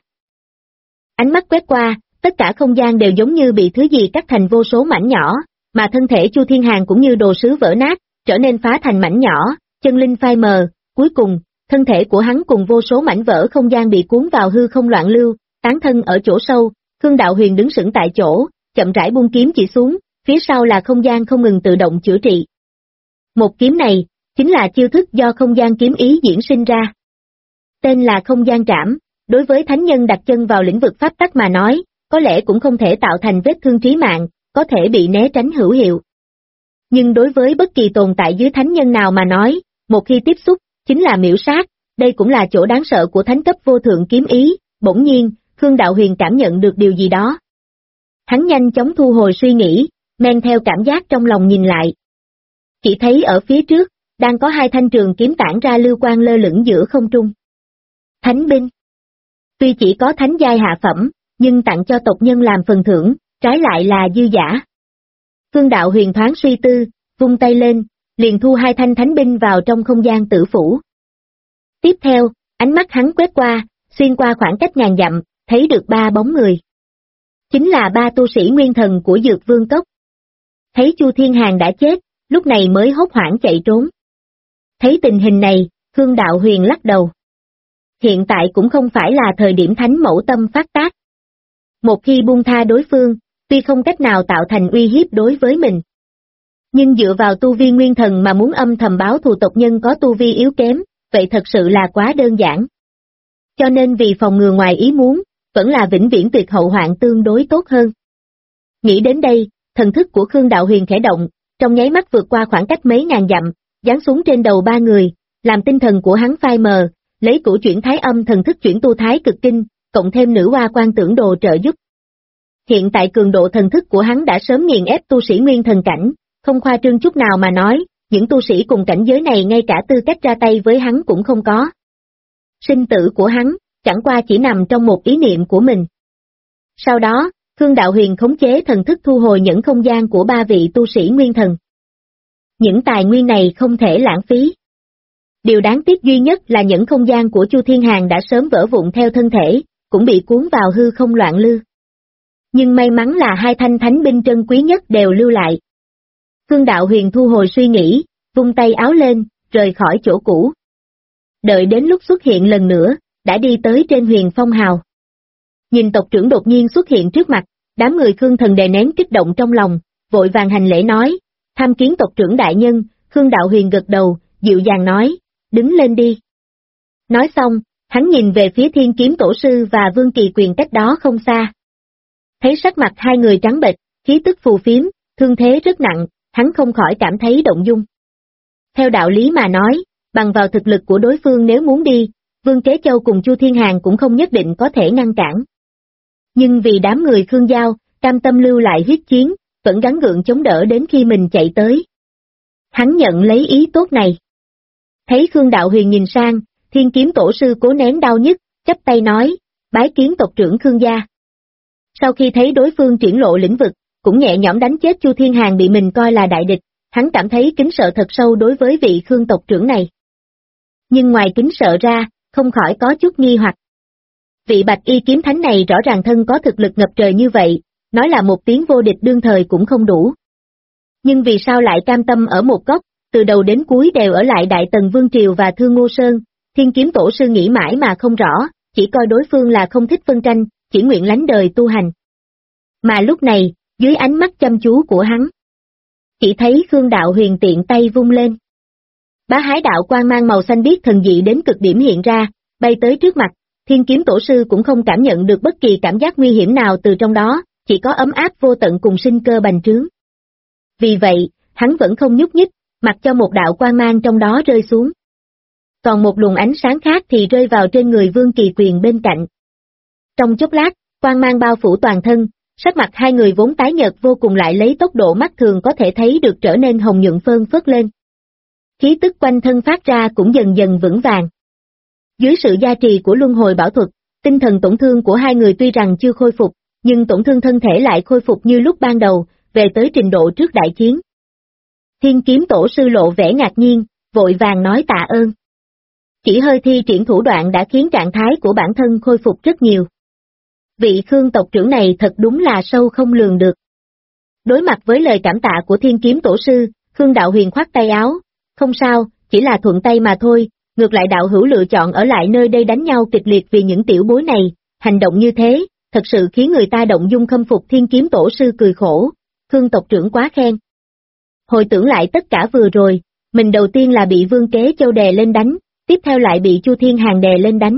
Ánh mắt quét qua, tất cả không gian đều giống như bị thứ gì cắt thành vô số mảnh nhỏ, mà thân thể Chu Thiên Hàn cũng như đồ sứ vỡ nát, trở nên phá thành mảnh nhỏ, chân linh phai mờ, cuối cùng, thân thể của hắn cùng vô số mảnh vỡ không gian bị cuốn vào hư không loạn lưu, tán thân ở chỗ sâu, Khương Đạo Huyền đứng sững tại chỗ, chậm rãi buông kiếm chỉ xuống, phía sau là không gian không ngừng tự động chữa trị. Một kiếm này, chính là chiêu thức do không gian kiếm ý diễn sinh ra. Tên là không gian trảm, đối với thánh nhân đặt chân vào lĩnh vực pháp tắc mà nói, có lẽ cũng không thể tạo thành vết thương trí mạng, có thể bị né tránh hữu hiệu. Nhưng đối với bất kỳ tồn tại dưới thánh nhân nào mà nói, một khi tiếp xúc, chính là miểu sát, đây cũng là chỗ đáng sợ của thánh cấp vô thượng kiếm ý. Bỗng nhiên, Khương Đạo Huyền cảm nhận được điều gì đó. Hắn nhanh chóng thu hồi suy nghĩ, men theo cảm giác trong lòng nhìn lại. Chỉ thấy ở phía trước, đang có hai thanh trường kiếm tản ra lưu quang lơ lửng giữa không trung. Thánh binh. Tuy chỉ có thánh giai hạ phẩm, nhưng tặng cho tộc nhân làm phần thưởng, trái lại là dư giả. Khương Đạo Huyền thoáng suy tư, vung tay lên, liền thu hai thanh thánh binh vào trong không gian tử phủ. Tiếp theo, ánh mắt hắn quét qua, xuyên qua khoảng cách ngàn dặm, thấy được ba bóng người. Chính là ba tu sĩ nguyên thần của Dược Vương Cốc. Thấy Chu Thiên Hàn đã chết, lúc này mới hốt hoảng chạy trốn. Thấy tình hình này, Khương Đạo Huyền lắc đầu. Hiện tại cũng không phải là thời điểm thánh mẫu tâm phát tác. Một khi buông tha đối phương, tuy không cách nào tạo thành uy hiếp đối với mình. Nhưng dựa vào tu vi nguyên thần mà muốn âm thầm báo thù tộc nhân có tu vi yếu kém, vậy thật sự là quá đơn giản. Cho nên vì phòng ngừa ngoài ý muốn, vẫn là vĩnh viễn tuyệt hậu hoạn tương đối tốt hơn. Nghĩ đến đây, thần thức của Khương Đạo Huyền khẽ động, trong nháy mắt vượt qua khoảng cách mấy ngàn dặm, giáng xuống trên đầu ba người, làm tinh thần của hắn phai mờ, lấy cửu chuyển thái âm thần thức chuyển tu thái cực kinh, cộng thêm nữ hoa quan tưởng đồ trợ giúp. Hiện tại cường độ thần thức của hắn đã sớm nghiền ép tu sĩ nguyên thần cảnh, không khoa trương chút nào mà nói, những tu sĩ cùng cảnh giới này ngay cả tư cách ra tay với hắn cũng không có. Sinh tử của hắn, chẳng qua chỉ nằm trong một ý niệm của mình. Sau đó, Khương Đạo Huyền khống chế thần thức thu hồi những không gian của ba vị tu sĩ nguyên thần. Những tài nguyên này không thể lãng phí. Điều đáng tiếc duy nhất là những không gian của Chu Thiên Hàn đã sớm vỡ vụn theo thân thể, cũng bị cuốn vào hư không loạn lưu. Nhưng may mắn là hai thanh thánh binh trân quý nhất đều lưu lại. Khương Đạo Huyền thu hồi suy nghĩ, vung tay áo lên, rời khỏi chỗ cũ. Đợi đến lúc xuất hiện lần nữa, đã đi tới trên Huyền Phong Hào. Nhìn tộc trưởng đột nhiên xuất hiện trước mặt, đám người Khương Thần đè nén kích động trong lòng, vội vàng hành lễ nói, tham kiến tộc trưởng đại nhân. Khương Đạo Huyền gật đầu, dịu dàng nói, đứng lên đi. Nói xong, hắn nhìn về phía Thiên Kiếm Tổ Sư và Vương Kỳ Quyền cách đó không xa. Thấy sắc mặt hai người trắng bệch, khí tức phù phiếm, thương thế rất nặng, hắn không khỏi cảm thấy động dung. Theo đạo lý mà nói, bằng vào thực lực của đối phương nếu muốn đi, Vương Kế Châu cùng Chu Thiên Hàn cũng không nhất định có thể ngăn cản. Nhưng vì đám người Khương Giao, cam tâm lưu lại huyết chiến, vẫn gắng gượng chống đỡ đến khi mình chạy tới. Hắn nhận lấy ý tốt này. Thấy Khương Đạo Huyền nhìn sang, Thiên Kiếm Tổ Sư cố nén đau nhức, chắp tay nói, bái kiến tộc trưởng Khương gia. Sau khi thấy đối phương triển lộ lĩnh vực, cũng nhẹ nhõm đánh chết Chu Thiên Hàn bị mình coi là đại địch, hắn cảm thấy kính sợ thật sâu đối với vị Khương tộc trưởng này. Nhưng ngoài kính sợ ra, không khỏi có chút nghi hoặc. Vị Bạch Y kiếm thánh này rõ ràng thân có thực lực ngập trời như vậy, nói là một tiếng vô địch đương thời cũng không đủ. Nhưng vì sao lại cam tâm ở một góc, từ đầu đến cuối đều ở lại Đại Tần Vương Triều và Thương Ngô Sơn? Thiên Kiếm Tổ Sư nghĩ mãi mà không rõ, chỉ coi đối phương là không thích phân tranh, chỉ nguyện lánh đời tu hành. Mà lúc này, dưới ánh mắt chăm chú của hắn, chỉ thấy Khương Đạo Huyền tiện tay vung lên. Bá hái đạo quang mang màu xanh biếc thần dị đến cực điểm hiện ra, bay tới trước mặt, Thiên Kiếm Tổ Sư cũng không cảm nhận được bất kỳ cảm giác nguy hiểm nào từ trong đó, chỉ có ấm áp vô tận cùng sinh cơ bành trướng. Vì vậy, hắn vẫn không nhúc nhích, mặc cho một đạo quang mang trong đó rơi xuống. Còn một luồng ánh sáng khác thì rơi vào trên người Vương Kỳ Quyền bên cạnh. Trong chốc lát, quang mang bao phủ toàn thân, sắc mặt hai người vốn tái nhợt vô cùng lại lấy tốc độ mắt thường có thể thấy được trở nên hồng nhuận phơn phớt lên. Khí tức quanh thân phát ra cũng dần dần vững vàng. Dưới sự gia trì của luân hồi bảo thuật, tinh thần tổn thương của hai người tuy rằng chưa khôi phục, nhưng tổn thương thân thể lại khôi phục như lúc ban đầu, về tới trình độ trước đại chiến. Thiên Kiếm Tổ Sư lộ vẻ ngạc nhiên, vội vàng nói tạ ơn. Chỉ hơi thi triển thủ đoạn đã khiến trạng thái của bản thân khôi phục rất nhiều. Vị Khương tộc trưởng này thật đúng là sâu không lường được. Đối mặt với lời cảm tạ của Thiên Kiếm Tổ Sư, Khương Đạo Huyền khoát tay áo, không sao, chỉ là thuận tay mà thôi, ngược lại đạo hữu lựa chọn ở lại nơi đây đánh nhau kịch liệt vì những tiểu bối này, hành động như thế, thật sự khiến người ta động dung khâm phục. Thiên Kiếm Tổ Sư cười khổ, Khương tộc trưởng quá khen. Hồi tưởng lại tất cả vừa rồi, mình đầu tiên là bị Vương Kế Châu đè lên đánh, tiếp theo lại bị Chu Thiên Hàn đè lên đánh.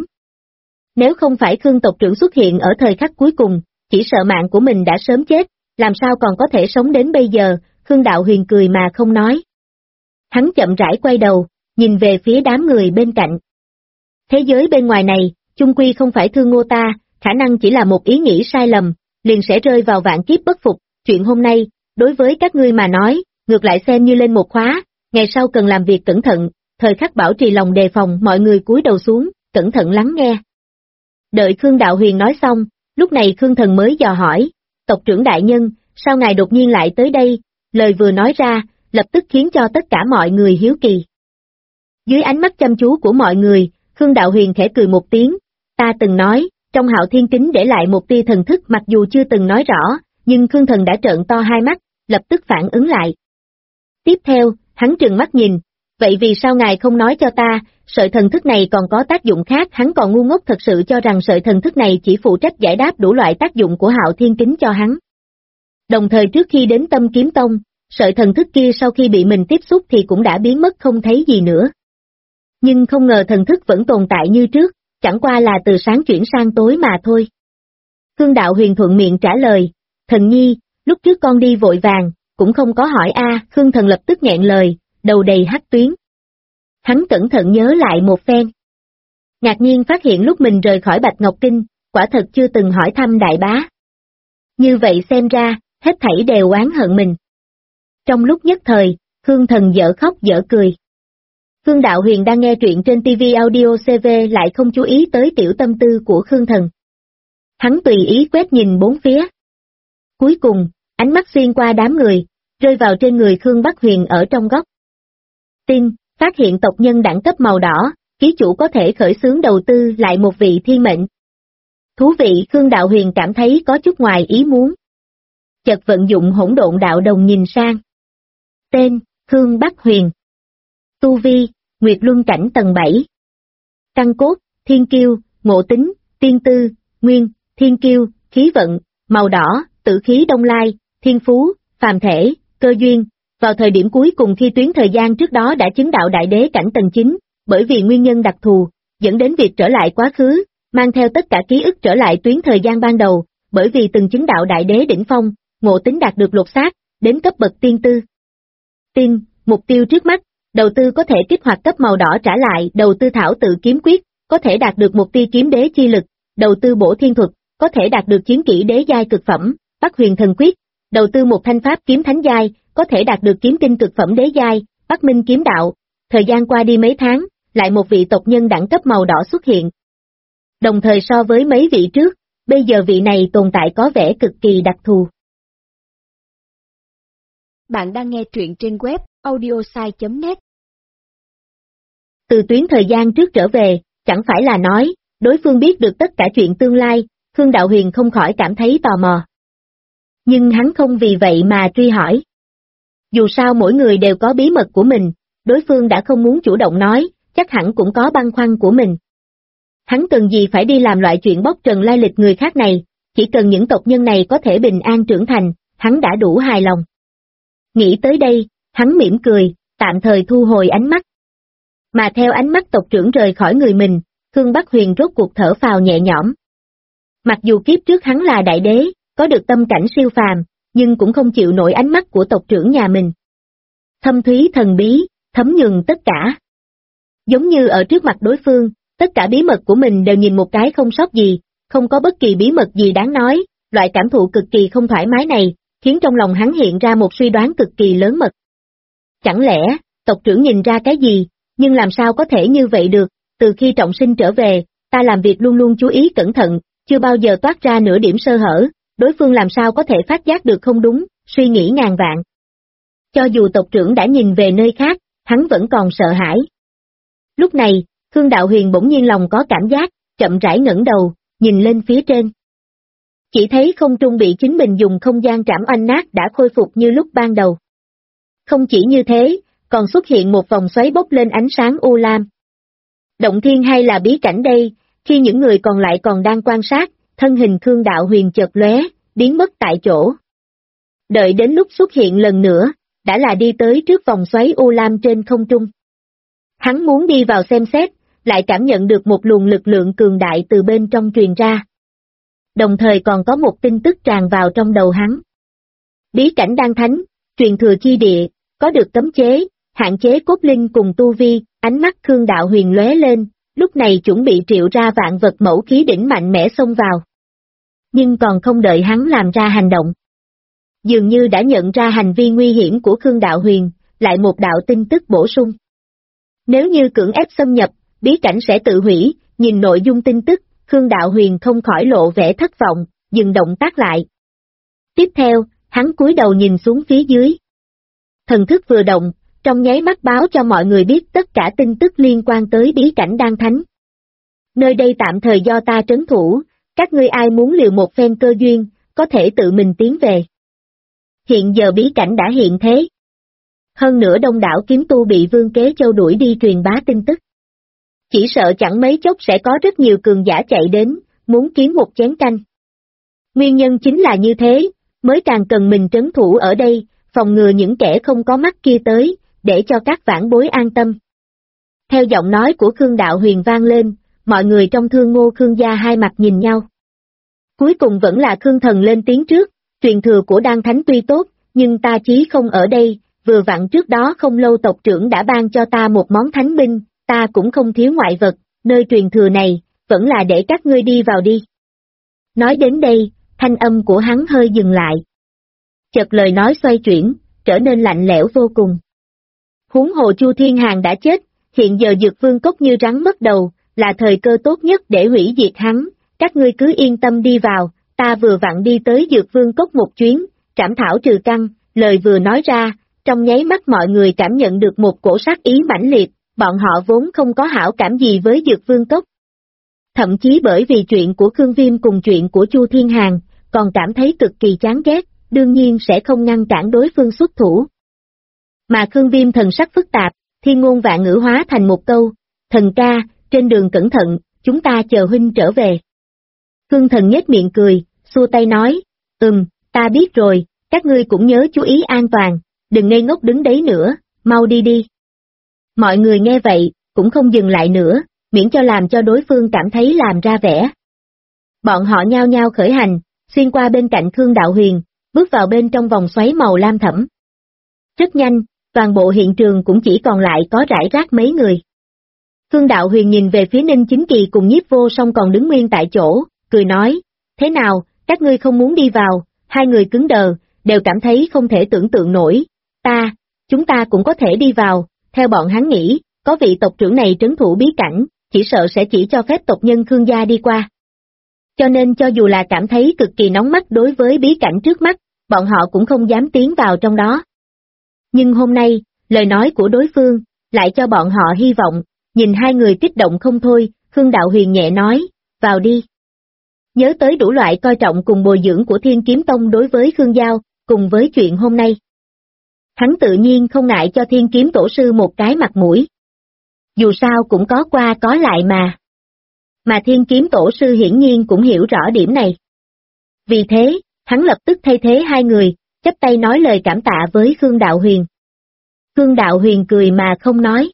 Nếu không phải Khương tộc trưởng xuất hiện ở thời khắc cuối cùng, chỉ sợ mạng của mình đã sớm chết, làm sao còn có thể sống đến bây giờ. Khương Đạo Huyền cười mà không nói. Hắn chậm rãi quay đầu, nhìn về phía đám người bên cạnh. Thế giới bên ngoài này, chung quy không phải Thương Ngô ta, khả năng chỉ là một ý nghĩ sai lầm, liền sẽ rơi vào vạn kiếp bất phục. Chuyện hôm nay, đối với các ngươi mà nói, ngược lại xem như lên một khóa, ngày sau cần làm việc cẩn thận, thời khắc bảo trì lòng đề phòng. Mọi người cúi đầu xuống, cẩn thận lắng nghe. Đợi Khương Đạo Huyền nói xong, lúc này Khương Thần mới dò hỏi, tộc trưởng đại nhân, sao ngài đột nhiên lại tới đây? Lời vừa nói ra, lập tức khiến cho tất cả mọi người hiếu kỳ. Dưới ánh mắt chăm chú của mọi người, Khương Đạo Huyền khẽ cười một tiếng, ta từng nói, trong Hạo Thiên Kính để lại một tia thần thức, mặc dù chưa từng nói rõ, nhưng Khương Thần đã trợn to hai mắt, lập tức phản ứng lại. Tiếp theo, hắn trừng mắt nhìn, vậy vì sao ngài không nói cho ta, sợi thần thức này còn có tác dụng khác? Hắn còn ngu ngốc thật sự cho rằng sợi thần thức này chỉ phụ trách giải đáp đủ loại tác dụng của Hạo Thiên Kính cho hắn. Đồng thời trước khi đến Tâm Kiếm Tông, sợi thần thức kia sau khi bị mình tiếp xúc thì cũng đã biến mất không thấy gì nữa. Nhưng không ngờ thần thức vẫn tồn tại như trước, chẳng qua là từ sáng chuyển sang tối mà thôi. Khương Đạo Huyền thuận miệng trả lời, thần nhi, lúc trước con đi vội vàng, cũng không có hỏi Khương Thần lập tức nghẹn lời, đầu đầy hắc tuyến. Hắn cẩn thận nhớ lại một phen. Ngạc nhiên phát hiện lúc mình rời khỏi Bạch Ngọc Kinh, quả thật chưa từng hỏi thăm đại bá. Như vậy xem ra, hết thảy đều oán hận mình. Trong lúc nhất thời, Khương Thần dở khóc dở cười. Khương Đạo Huyền đang nghe truyện trên TV Audio CV lại không chú ý tới tiểu tâm tư của Khương Thần. Hắn tùy ý quét nhìn bốn phía. Cuối cùng, ánh mắt xuyên qua đám người, rơi vào trên người Khương Bắc Huyền ở trong góc. Tin, phát hiện tộc nhân đẳng cấp màu đỏ, ký chủ có thể khởi xướng đầu tư lại một vị thiên mệnh. Thú vị. Khương Đạo Huyền cảm thấy có chút ngoài ý muốn. Chợt vận dụng hỗn độn đạo đồng nhìn sang. Tên, Khương Bắc Huyền. Tu vi, Nguyệt Luân cảnh tầng 7. Căn cốt, thiên kiêu, ngộ tính, tiên tư, nguyên, thiên kiêu, khí vận, màu đỏ, tử khí đông lai, thiên phú, phàm thể, cơ duyên. Vào thời điểm cuối cùng khi tuyến thời gian trước đó đã chứng đạo đại đế cảnh tầng 9, bởi vì nguyên nhân đặc thù, dẫn đến việc trở lại quá khứ, mang theo tất cả ký ức trở lại tuyến thời gian ban đầu, bởi vì từng chứng đạo đại đế đỉnh phong, ngộ tính đạt được lột xác, đến cấp bậc tiên tư. Tiên, mục tiêu trước mắt, đầu tư có thể kích hoạt cấp màu đỏ trả lại, đầu tư thảo tự kiếm quyết, có thể đạt được một tia kiếm đế chi lực, đầu tư bổ thiên thuật, có thể đạt được chiến kỹ đế giai cực phẩm, Bắc Huyền thần quyết, đầu tư một thanh pháp kiếm thánh giai, có thể đạt được kiếm kinh cực phẩm đế giai, Bắc Minh kiếm đạo. Thời gian qua đi mấy tháng, lại một vị tộc nhân đẳng cấp màu đỏ xuất hiện. Đồng thời so với mấy vị trước, bây giờ vị này tồn tại có vẻ cực kỳ đặc thù. Bạn đang nghe truyện trên web audiosai.net. Từ tuyến thời gian trước trở về, chẳng phải là nói, đối phương biết được tất cả chuyện tương lai, Khương Đạo Huyền không khỏi cảm thấy tò mò. Nhưng hắn không vì vậy mà truy hỏi. Dù sao mỗi người đều có bí mật của mình, đối phương đã không muốn chủ động nói, chắc hẳn cũng có băn khoăn của mình. Hắn cần gì phải đi làm loại chuyện bóc trần lai lịch người khác này, chỉ cần những tộc nhân này có thể bình an trưởng thành, hắn đã đủ hài lòng. Nghĩ tới đây, hắn mỉm cười, tạm thời thu hồi ánh mắt. Mà theo ánh mắt tộc trưởng rời khỏi người mình, Khương Bắc Huyền rốt cuộc thở phào nhẹ nhõm. Mặc dù kiếp trước hắn là đại đế, có được tâm cảnh siêu phàm, nhưng cũng không chịu nổi ánh mắt của tộc trưởng nhà mình. Thâm thúy thần bí, thấm nhuần tất cả. Giống như ở trước mặt đối phương, tất cả bí mật của mình đều nhìn một cái không sót gì, không có bất kỳ bí mật gì đáng nói, loại cảm thụ cực kỳ không thoải mái này, khiến trong lòng hắn hiện ra một suy đoán cực kỳ lớn mật. Chẳng lẽ, tộc trưởng nhìn ra cái gì, nhưng làm sao có thể như vậy được, từ khi trọng sinh trở về, ta làm việc luôn luôn chú ý cẩn thận, chưa bao giờ toát ra nửa điểm sơ hở, đối phương làm sao có thể phát giác được không đúng, suy nghĩ ngàn vạn. Cho dù tộc trưởng đã nhìn về nơi khác, hắn vẫn còn sợ hãi. Lúc này, Khương Đạo Huyền bỗng nhiên lòng có cảm giác, chậm rãi ngẩng đầu, nhìn lên phía trên. Chỉ thấy không trung bị chính mình dùng không gian trảm oanh nát đã khôi phục như lúc ban đầu. Không chỉ như thế, còn xuất hiện một vòng xoáy bốc lên ánh sáng u lam. Động thiên hay là bí cảnh đây, khi những người còn lại còn đang quan sát, thân hình Khương Đạo Huyền chợt lóe, biến mất tại chỗ. Đợi đến lúc xuất hiện lần nữa, đã là đi tới trước vòng xoáy u lam trên không trung. Hắn muốn đi vào xem xét, lại cảm nhận được một luồng lực lượng cường đại từ bên trong truyền ra. Đồng thời còn có một tin tức tràn vào trong đầu hắn. Bí cảnh đan thánh, truyền thừa chi địa, có được cấm chế, hạn chế cốt linh cùng tu vi, ánh mắt Khương Đạo Huyền lóe lên, lúc này chuẩn bị triệu ra vạn vật mẫu khí đỉnh mạnh mẽ xông vào. nhưng còn không đợi hắn làm ra hành động. Dường như đã nhận ra hành vi nguy hiểm của Khương Đạo Huyền, lại một đạo tin tức bổ sung. Nếu như cưỡng ép xâm nhập, bí cảnh sẽ tự hủy, nhìn nội dung tin tức, Khương Đạo Huyền không khỏi lộ vẻ thất vọng, dừng động tác lại. Tiếp theo, hắn cúi đầu nhìn xuống phía dưới. Thần thức vừa động, trong nháy mắt báo cho mọi người biết tất cả tin tức liên quan tới bí cảnh Đan Thánh. Nơi đây tạm thời do ta trấn thủ, các ngươi ai muốn liều một phen cơ duyên, có thể tự mình tiến về. Hiện giờ bí cảnh đã hiện thế. Hơn nữa đông đảo kiếm tu bị Vương Kế Châu đuổi đi truyền bá tin tức. Chỉ sợ chẳng mấy chốc sẽ có rất nhiều cường giả chạy đến, muốn kiếm một chén canh. Nguyên nhân chính là như thế, mới càng cần mình trấn thủ ở đây, phòng ngừa những kẻ không có mắt kia tới, để cho các vãn bối an tâm. Theo giọng nói của Khương Đạo Huyền vang lên, mọi người trong Thương Ngô Khương gia hai mặt nhìn nhau. Cuối cùng vẫn là Khương Thần lên tiếng trước, truyền thừa của Đan Thánh tuy tốt, nhưng ta chí không ở đây, vừa vặn trước đó không lâu tộc trưởng đã ban cho ta một món thánh binh, ta cũng không thiếu ngoại vật, nơi truyền thừa này, vẫn là để các ngươi đi vào đi. Nói đến đây, thanh âm của hắn hơi dừng lại. Chợt lời nói xoay chuyển, trở nên lạnh lẽo vô cùng. Huống hồ Chu Thiên Hàn đã chết, hiện giờ Dược Vương Cốc như rắn mất đầu, là thời cơ tốt nhất để hủy diệt hắn, các ngươi cứ yên tâm đi vào, ta vừa vặn đi tới Dược Vương Cốc một chuyến, trảm thảo trừ căn, lời vừa nói ra, trong nháy mắt mọi người cảm nhận được một cổ sát ý mãnh liệt, bọn họ vốn không có hảo cảm gì với Dược Vương Cốc. Thậm chí bởi vì chuyện của Khương Viêm cùng chuyện của Chu Thiên Hàn, còn cảm thấy cực kỳ chán ghét, đương nhiên sẽ không ngăn cản đối phương xuất thủ. Mà Khương Viêm thần sắc phức tạp, thiên ngôn vạn ngữ hóa thành một câu, thần ca, trên đường cẩn thận, chúng ta chờ huynh trở về. Khương Thần nhếch miệng cười, xua tay nói, ta biết rồi, các ngươi cũng nhớ chú ý an toàn, đừng ngây ngốc đứng đấy nữa, mau đi đi. Mọi người nghe vậy, cũng không dừng lại nữa, miễn cho làm cho đối phương cảm thấy làm ra vẻ. Bọn họ nhao nhao khởi hành, xuyên qua bên cạnh Khương Đạo Huyền, bước vào bên trong vòng xoáy màu lam thẫm. Rất nhanh, toàn bộ hiện trường cũng chỉ còn lại có rải rác mấy người. Khương Đạo Huyền nhìn về phía Ninh Chính Kỳ cùng Nhiếp Vô Song còn đứng nguyên tại chỗ, cười nói, thế nào, các ngươi không muốn đi vào, hai người cứng đờ, đều cảm thấy không thể tưởng tượng nổi, chúng ta cũng có thể đi vào, theo bọn hắn nghĩ, có vị tộc trưởng này trấn thủ bí cảnh, chỉ sợ sẽ chỉ cho phép tộc nhân Khương gia đi qua. Cho nên cho dù là cảm thấy cực kỳ nóng mắt đối với bí cảnh trước mắt, bọn họ cũng không dám tiến vào trong đó. Nhưng hôm nay, lời nói của đối phương, lại cho bọn họ hy vọng, nhìn hai người kích động không thôi, Khương Đạo Huyền nhẹ nói, vào đi. Nhớ tới đủ loại coi trọng cùng bồi dưỡng của Thiên Kiếm Tông đối với Khương Giao, cùng với chuyện hôm nay. Hắn tự nhiên không ngại cho Thiên Kiếm Tổ sư một cái mặt mũi. Dù sao cũng có qua có lại mà. Mà Thiên Kiếm Tổ sư hiển nhiên cũng hiểu rõ điểm này. Vì thế, hắn lập tức thay thế hai người, chắp tay nói lời cảm tạ với Khương Đạo Huyền. Khương Đạo Huyền cười mà không nói.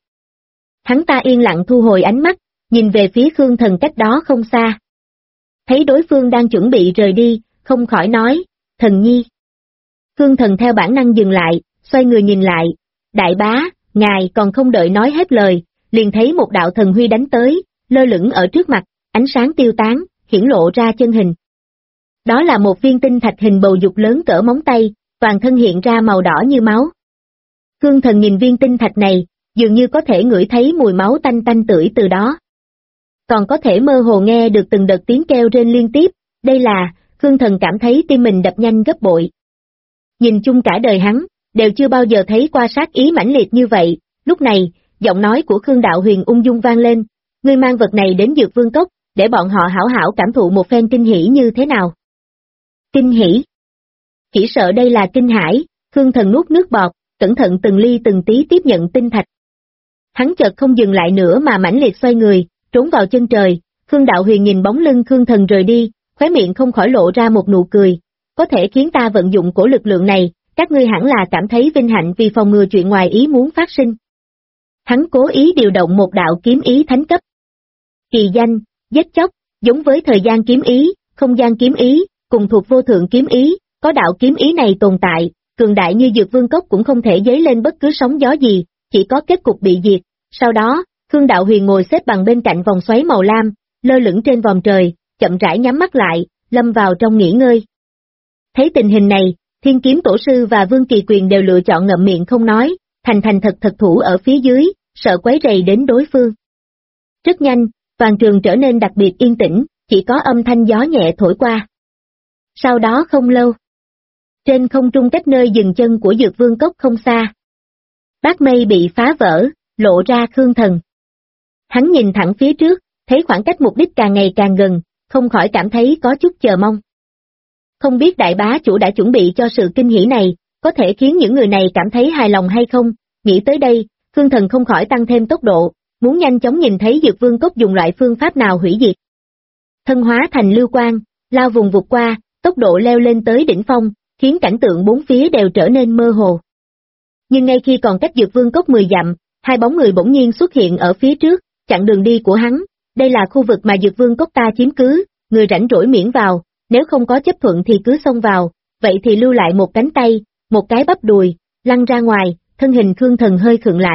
Hắn ta yên lặng thu hồi ánh mắt, nhìn về phía Khương Thần cách đó không xa. Thấy đối phương đang chuẩn bị rời đi, không khỏi nói, Thần nhi. Khương Thần theo bản năng dừng lại, xoay người nhìn lại, đại bá, ngài còn không đợi nói hết lời, liền thấy một đạo thần huy đánh tới, lơ lửng ở trước mặt, ánh sáng tiêu tán, hiển lộ ra chân hình. Đó là một viên tinh thạch hình bầu dục lớn cỡ móng tay, toàn thân hiện ra màu đỏ như máu. Khương Thần nhìn viên tinh thạch này, dường như có thể ngửi thấy mùi máu tanh tanh tưởi từ đó. Còn có thể mơ hồ nghe được từng đợt tiếng kêu rên liên tiếp, đây là, Khương Thần cảm thấy tim mình đập nhanh gấp bội. Nhìn chung cả đời hắn, đều chưa bao giờ thấy qua sát ý mãnh liệt như vậy, lúc này, giọng nói của Khương Đạo Huyền ung dung vang lên, ngươi mang vật này đến Dược Vương Cốc, để bọn họ hảo hảo cảm thụ một phen kinh hỉ như thế nào. Kinh hỉ? Chỉ sợ đây là kinh hãi, Khương Thần nuốt nước bọt, cẩn thận từng ly từng tí tiếp nhận tinh thạch. Hắn chợt không dừng lại nữa mà mãnh liệt xoay người, trốn vào chân trời, Khương Đạo Huyền nhìn bóng lưng Khương Thần rời đi, khóe miệng không khỏi lộ ra một nụ cười, có thể khiến ta vận dụng của lực lượng này, các ngươi hẳn là cảm thấy vinh hạnh vì phòng ngừa chuyện ngoài ý muốn phát sinh. Hắn cố ý điều động một đạo kiếm ý thánh cấp. Kỳ danh, giết chóc, giống với thời gian kiếm ý, không gian kiếm ý, cùng thuộc vô thượng kiếm ý, có đạo kiếm ý này tồn tại, cường đại như Dược Vương Cốc cũng không thể dấy lên bất cứ sóng gió gì, chỉ có kết cục bị diệt. Sau đó, Khương Đạo Huyền ngồi xếp bằng bên cạnh vòng xoáy màu lam, lơ lửng trên vòm trời, chậm rãi nhắm mắt lại, lâm vào trong nghỉ ngơi. Thấy tình hình này, Thiên Kiếm Tổ Sư và Vương Kỳ Quyền đều lựa chọn ngậm miệng không nói, thành thật thủ ở phía dưới, sợ quấy rầy đến đối phương. Rất nhanh, toàn trường trở nên đặc biệt yên tĩnh, chỉ có âm thanh gió nhẹ thổi qua. Sau đó không lâu, trên không trung cách nơi dừng chân của Dược Vương Cốc không xa, bát mây bị phá vỡ, lộ ra Khương Thần. Hắn nhìn thẳng phía trước, thấy khoảng cách mục đích càng ngày càng gần, không khỏi cảm thấy có chút chờ mong. Không biết đại bá chủ đã chuẩn bị cho sự kinh hỉ này, có thể khiến những người này cảm thấy hài lòng hay không? Nghĩ tới đây, Khương Thần không khỏi tăng thêm tốc độ, muốn nhanh chóng nhìn thấy Dược Vương Cốc dùng loại phương pháp nào hủy diệt. Thân hóa thành lưu quang, lao vùng vụt qua, tốc độ leo lên tới đỉnh phong, khiến cảnh tượng bốn phía đều trở nên mơ hồ. Nhưng ngay khi còn cách Dược Vương Cốc 10 dặm, hai bóng người bỗng nhiên xuất hiện ở phía trước, chặn đường đi của hắn. Đây là khu vực mà Dược Vương Cốc ta chiếm cứ, người rảnh rỗi miễn vào, nếu không có chấp thuận thì cứ xông vào, vậy thì lưu lại một cánh tay, một cái bắp đùi, lăn ra ngoài, thân hình Khương Thần hơi khựng lại.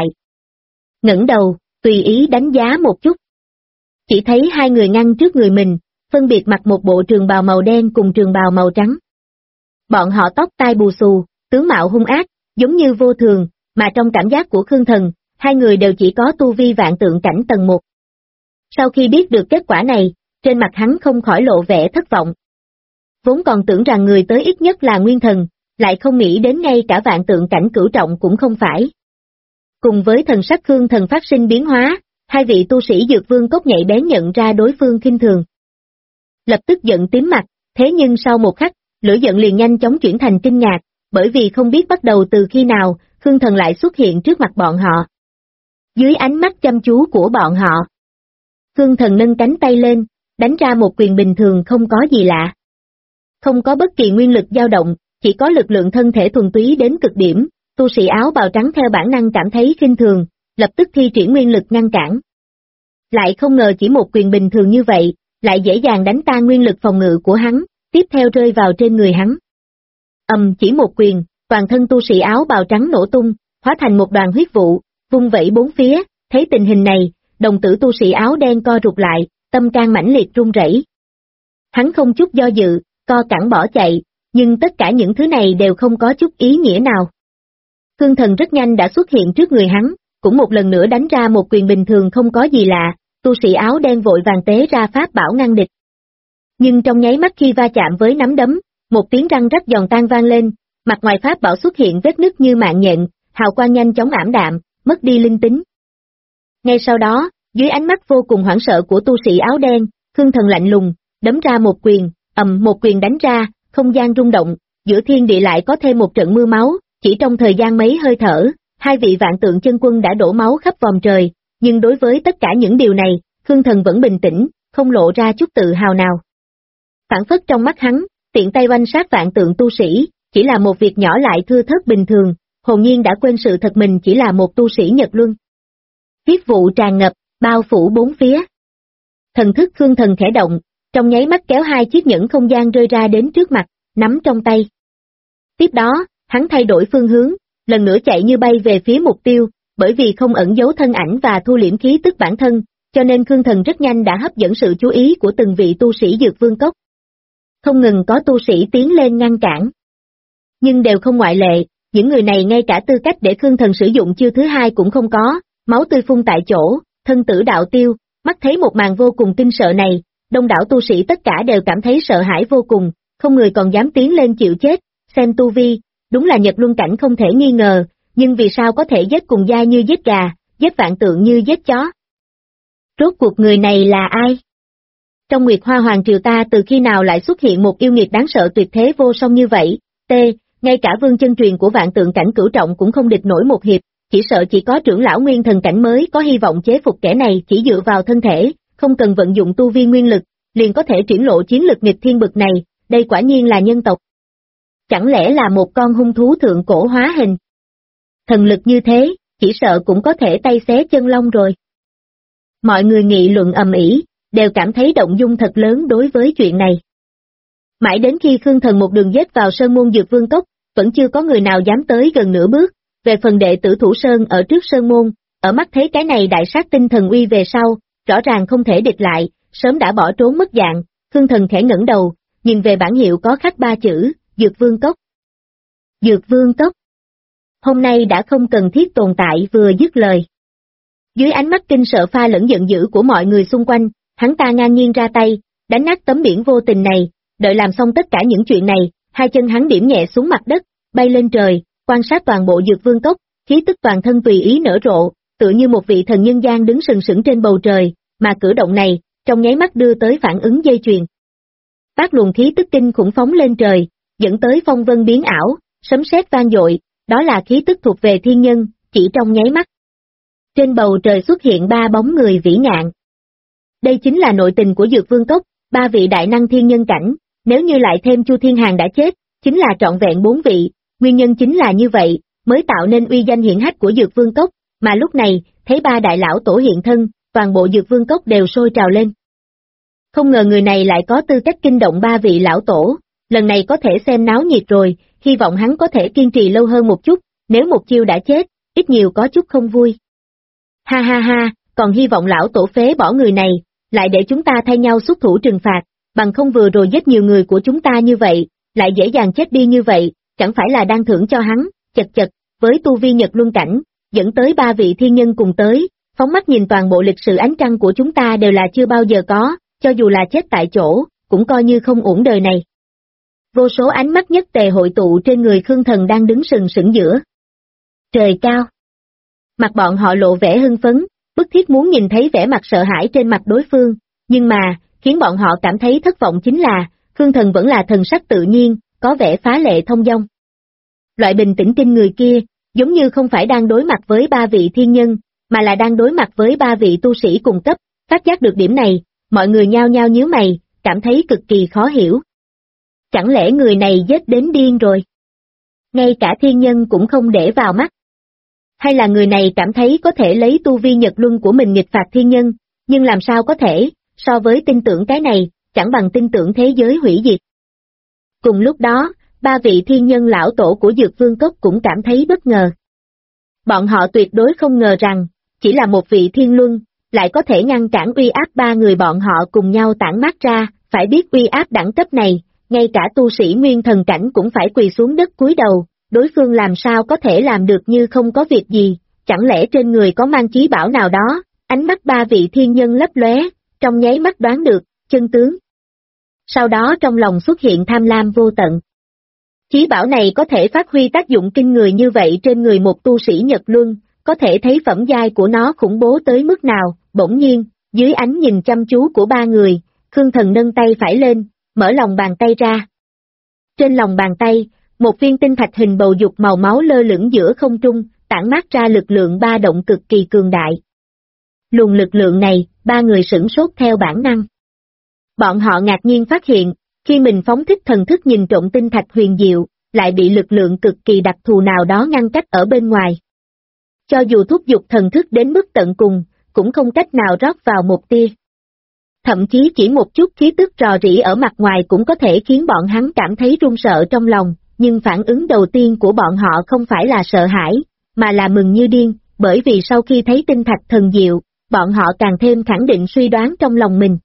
Ngẩng đầu, tùy ý đánh giá một chút. Chỉ thấy hai người ngăn trước người mình, phân biệt mặc một bộ trường bào màu đen cùng trường bào màu trắng. Bọn họ tóc tai bù xù, tướng mạo hung ác, giống như vô thường, mà trong cảm giác của Khương Thần, hai người đều chỉ có tu vi vạn tượng cảnh tầng 1. Sau khi biết được kết quả này, trên mặt hắn không khỏi lộ vẻ thất vọng. Vốn còn tưởng rằng người tới ít nhất là nguyên thần, lại không nghĩ đến ngay cả vạn tượng cảnh cửu trọng cũng không phải. Cùng với thần sắc Khương Thần phát sinh biến hóa, hai vị tu sĩ Dược Vương Cốc nhạy bén nhận ra đối phương khinh thường. Lập tức giận tím mặt, thế nhưng sau một khắc, lửa giận liền nhanh chóng chuyển thành kinh ngạc, bởi vì không biết bắt đầu từ khi nào, Khương Thần lại xuất hiện trước mặt bọn họ. Dưới ánh mắt chăm chú của bọn họ, Khương Thần nâng cánh tay lên, đánh ra một quyền bình thường không có gì lạ. Không có bất kỳ nguyên lực dao động, chỉ có lực lượng thân thể thuần túy đến cực điểm, tu sĩ áo bào trắng theo bản năng cảm thấy khinh thường, lập tức thi triển nguyên lực ngăn cản. Lại không ngờ chỉ một quyền bình thường như vậy, lại dễ dàng đánh tan nguyên lực phòng ngự của hắn, tiếp theo rơi vào trên người hắn. Chỉ một quyền, toàn thân tu sĩ áo bào trắng nổ tung, hóa thành một đoàn huyết vụ, vung vẩy bốn phía, thấy tình hình này, đồng tử tu sĩ áo đen co rụt lại, tâm can mãnh liệt run rẩy. Hắn không chút do dự, co cẳng bỏ chạy, nhưng tất cả những thứ này đều không có chút ý nghĩa nào. Khương Thần rất nhanh đã xuất hiện trước người hắn, cũng một lần nữa đánh ra một quyền bình thường không có gì lạ, tu sĩ áo đen vội vàng tế ra pháp bảo ngăn địch. Nhưng trong nháy mắt khi va chạm với nắm đấm, một tiếng răng rắc giòn tan vang lên, mặt ngoài pháp bảo xuất hiện vết nứt như mạng nhện, hào quang nhanh chóng ảm đạm, mất đi linh tính. Ngay sau đó, dưới ánh mắt vô cùng hoảng sợ của tu sĩ áo đen, Khương Thần lạnh lùng, đấm ra một quyền, một quyền đánh ra, không gian rung động, giữa thiên địa lại có thêm một trận mưa máu, chỉ trong thời gian mấy hơi thở, hai vị vạn tượng chân quân đã đổ máu khắp vòm trời, nhưng đối với tất cả những điều này, Khương Thần vẫn bình tĩnh, không lộ ra chút tự hào nào. Phản phất trong mắt hắn, tiện tay oanh sát vạn tượng tu sĩ, chỉ là một việc nhỏ lại thưa thớt bình thường, hồn nhiên đã quên sự thật mình chỉ là một tu sĩ Nhật Luân. Huyết vụ tràn ngập, bao phủ bốn phía. Thần thức Khương Thần khẽ động, trong nháy mắt kéo hai chiếc nhẫn không gian rơi ra đến trước mặt, nắm trong tay. Tiếp đó, hắn thay đổi phương hướng, lần nữa chạy như bay về phía mục tiêu, bởi vì không ẩn giấu thân ảnh và thu liễm khí tức bản thân, cho nên Khương Thần rất nhanh đã hấp dẫn sự chú ý của từng vị tu sĩ Dược Vương Cốc. Không ngừng có tu sĩ tiến lên ngăn cản. Nhưng đều không ngoại lệ, những người này ngay cả tư cách để Khương Thần sử dụng chiêu thứ hai cũng không có, máu tươi phun tại chỗ, thân tử đạo tiêu, mắt thấy một màn vô cùng kinh sợ này, đông đảo tu sĩ tất cả đều cảm thấy sợ hãi vô cùng, không người còn dám tiến lên chịu chết, xem tu vi, đúng là Nhật Luân cảnh không thể nghi ngờ, nhưng vì sao có thể giết cùng giai như giết gà, giết vạn tượng như giết chó? Rốt cuộc người này là ai? Trong Nguyệt Hoa Hoàng Triều ta từ khi nào lại xuất hiện một yêu nghiệt đáng sợ tuyệt thế vô song như vậy? Ngay cả vương chân truyền của vạn tượng cảnh cửu trọng cũng không địch nổi một hiệp, chỉ sợ chỉ có trưởng lão nguyên thần cảnh mới có hy vọng chế phục kẻ này, chỉ dựa vào thân thể, không cần vận dụng tu vi nguyên lực, liền có thể triển lộ chiến lực nghịch thiên bực này, đây quả nhiên là nhân tộc. Chẳng lẽ là một con hung thú thượng cổ hóa hình? Thần lực như thế, chỉ sợ cũng có thể tay xé chân long rồi. Mọi người nghị luận ầm ĩ, đều cảm thấy động dung thật lớn đối với chuyện này. Mãi đến khi Khương Thần một đường giết vào Sơn Môn Dược Vương Cốc, vẫn chưa có người nào dám tới gần nửa bước, về phần đệ tử Thủ Sơn ở trước Sơn Môn, ở mắt thấy cái này đại sát tinh thần uy về sau, rõ ràng không thể địch lại, sớm đã bỏ trốn mất dạng, Khương Thần khẽ ngẩng đầu, nhìn về bảng hiệu có khắc 3 chữ, Dược Vương Cốc. Dược Vương Cốc. Hôm nay đã không cần thiết tồn tại vừa dứt lời. Dưới ánh mắt kinh sợ pha lẫn giận dữ của mọi người xung quanh, hắn ta ngang nhiên ra tay, đánh nát tấm biển vô tình này, đợi làm xong tất cả những chuyện này, hai chân hắn điểm nhẹ xuống mặt đất, bay lên trời, quan sát toàn bộ Dược Vương Cốc, khí tức toàn thân tùy ý nở rộ, tựa như một vị thần nhân gian đứng sừng sững trên bầu trời, mà cử động này, trong nháy mắt đưa tới phản ứng dây chuyền. Bác luồng khí tức kinh khủng phóng lên trời, dẫn tới phong vân biến ảo, sấm sét vang dội, đó là khí tức thuộc về thiên nhân, chỉ trong nháy mắt. Trên bầu trời xuất hiện 3 bóng người vĩ ngạn. Đây chính là nội tình của Dược Vương Cốc, 3 vị đại năng thiên nhân cảnh, nếu như lại thêm Chu Thiên Hàn đã chết, chính là trọn vẹn 4 vị, nguyên nhân chính là như vậy, mới tạo nên uy danh hiển hách của Dược Vương Cốc, mà lúc này, thấy 3 đại lão tổ hiện thân, toàn bộ Dược Vương Cốc đều sôi trào lên. Không ngờ người này lại có tư cách kinh động 3 vị lão tổ, lần này có thể xem náo nhiệt rồi, hy vọng hắn có thể kiên trì lâu hơn một chút, nếu một chiêu đã chết, ít nhiều có chút không vui. Ha ha ha, còn hy vọng lão tổ phế bỏ người này, lại để chúng ta thay nhau xuất thủ trừng phạt, bằng không vừa rồi giết nhiều người của chúng ta như vậy, lại dễ dàng chết đi như vậy, chẳng phải là đang thưởng cho hắn, chật chật, với tu vi Nhật Luân Cảnh, dẫn tới 3 vị thiên nhân cùng tới, phóng mắt nhìn toàn bộ lịch sử ánh trăng của chúng ta đều là chưa bao giờ có, cho dù là chết tại chỗ, cũng coi như không uổng đời này. Vô số ánh mắt nhất tề hội tụ trên người Khương Thần đang đứng sừng sững giữa trời cao. Mặt bọn họ lộ vẻ hưng phấn, bức thiết muốn nhìn thấy vẻ mặt sợ hãi trên mặt đối phương, nhưng mà, khiến bọn họ cảm thấy thất vọng chính là, Khương Thần vẫn là thần sắc tự nhiên, có vẻ phá lệ thông dong. Loại bình tĩnh trên người kia, giống như không phải đang đối mặt với 3 vị thiên nhân, mà là đang đối mặt với 3 vị tu sĩ cùng cấp, phát giác được điểm này, mọi người nhao nhao nhíu mày, cảm thấy cực kỳ khó hiểu. Chẳng lẽ người này giết đến điên rồi? Ngay cả thiên nhân cũng không để vào mắt. Hay là người này cảm thấy có thể lấy tu vi Nhật Luân của mình nghịch phạt thiên nhân, nhưng làm sao có thể, so với tin tưởng cái này, chẳng bằng tin tưởng thế giới hủy diệt. Cùng lúc đó, 3 vị thiên nhân lão tổ của Dược Vương Cốc cũng cảm thấy bất ngờ. Bọn họ tuyệt đối không ngờ rằng, chỉ là một vị thiên luân, lại có thể ngăn cản uy áp 3 người bọn họ cùng nhau tản mát ra, phải biết uy áp đẳng cấp này, ngay cả tu sĩ nguyên thần cảnh cũng phải quỳ xuống đất cúi đầu, đối phương làm sao có thể làm được như không có việc gì, chẳng lẽ trên người có mang chí bảo nào đó, ánh mắt 3 vị thiên nhân lấp lóe, trong nháy mắt đoán được, chân tướng. Sau đó trong lòng xuất hiện tham lam vô tận. Chí bảo này có thể phát huy tác dụng kinh người như vậy trên người một tu sĩ Nhật Luân, có thể thấy phẩm giai của nó khủng bố tới mức nào, bỗng nhiên, dưới ánh nhìn chăm chú của 3 người, Khương Thần nâng tay phải lên, mở lòng bàn tay ra. Trên lòng bàn tay, một viên tinh thạch hình bầu dục màu máu lơ lửng giữa không trung, tản mát ra lực lượng ba động cực kỳ cường đại. Luồng lực lượng này, 3 người sửng sốt theo bản năng. Bọn họ ngạc nhiên phát hiện, khi mình phóng thích thần thức nhìn trộm tinh thạch huyền diệu, lại bị lực lượng cực kỳ đặc thù nào đó ngăn cách ở bên ngoài. Cho dù thúc giục thần thức đến mức tận cùng, cũng không cách nào rót vào một tia. Thậm chí chỉ một chút khí tức rò rỉ ở mặt ngoài cũng có thể khiến bọn hắn cảm thấy run sợ trong lòng, nhưng phản ứng đầu tiên của bọn họ không phải là sợ hãi, mà là mừng như điên, bởi vì sau khi thấy tinh thạch thần diệu, bọn họ càng thêm khẳng định suy đoán trong lòng mình.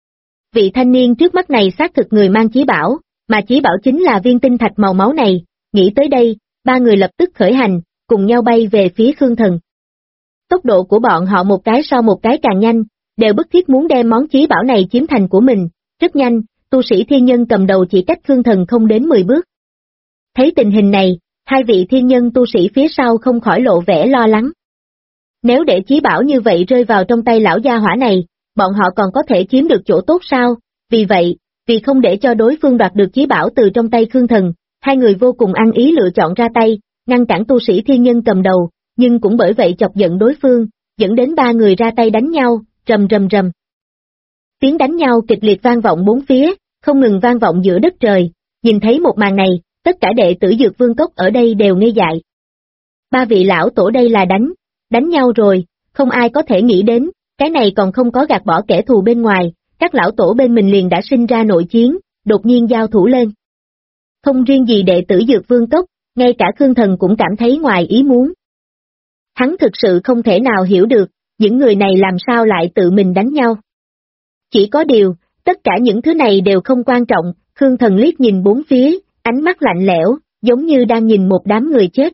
Vị thanh niên trước mắt này xác thực người mang chí bảo, mà chí bảo chính là viên tinh thạch màu máu này, nghĩ tới đây, 3 người lập tức khởi hành, cùng nhau bay về phía Khương Thần. Tốc độ của bọn họ một cái sau một cái càng nhanh, đều bức thiết muốn đem món chí bảo này chiếm thành của mình, rất nhanh, tu sĩ thiên nhân cầm đầu chỉ cách Khương Thần không đến 10 bước. Thấy tình hình này, 2 vị thiên nhân tu sĩ phía sau không khỏi lộ vẻ lo lắng. Nếu để chí bảo như vậy rơi vào trong tay lão gia hỏa này, bọn họ còn có thể chiếm được chỗ tốt sao? Vì vậy, vì không để cho đối phương đoạt được chí bảo từ trong tay Khương Thần, 2 người vô cùng ăn ý lựa chọn ra tay, ngăn cản tu sĩ thiên nhân cầm đầu, nhưng cũng bởi vậy chọc giận đối phương, dẫn đến 3 người ra tay đánh nhau, rầm rầm rầm. Tiếng đánh nhau kịch liệt vang vọng bốn phía, không ngừng vang vọng giữa đất trời, nhìn thấy một màn này, tất cả đệ tử Dược Vương Cốc ở đây đều ngây dại. 3 vị lão tổ đây là đánh nhau rồi, không ai có thể nghĩ đến, cái này còn không có gạt bỏ kẻ thù bên ngoài, các lão tổ bên mình liền đã sinh ra nội chiến, đột nhiên giao thủ lên. Không riêng gì đệ tử Dược Vương Cốc, ngay cả Khương Thần cũng cảm thấy ngoài ý muốn. Hắn thực sự không thể nào hiểu được, những người này làm sao lại tự mình đánh nhau. Chỉ có điều, tất cả những thứ này đều không quan trọng, Khương Thần liếc nhìn bốn phía, ánh mắt lạnh lẽo, giống như đang nhìn một đám người chết.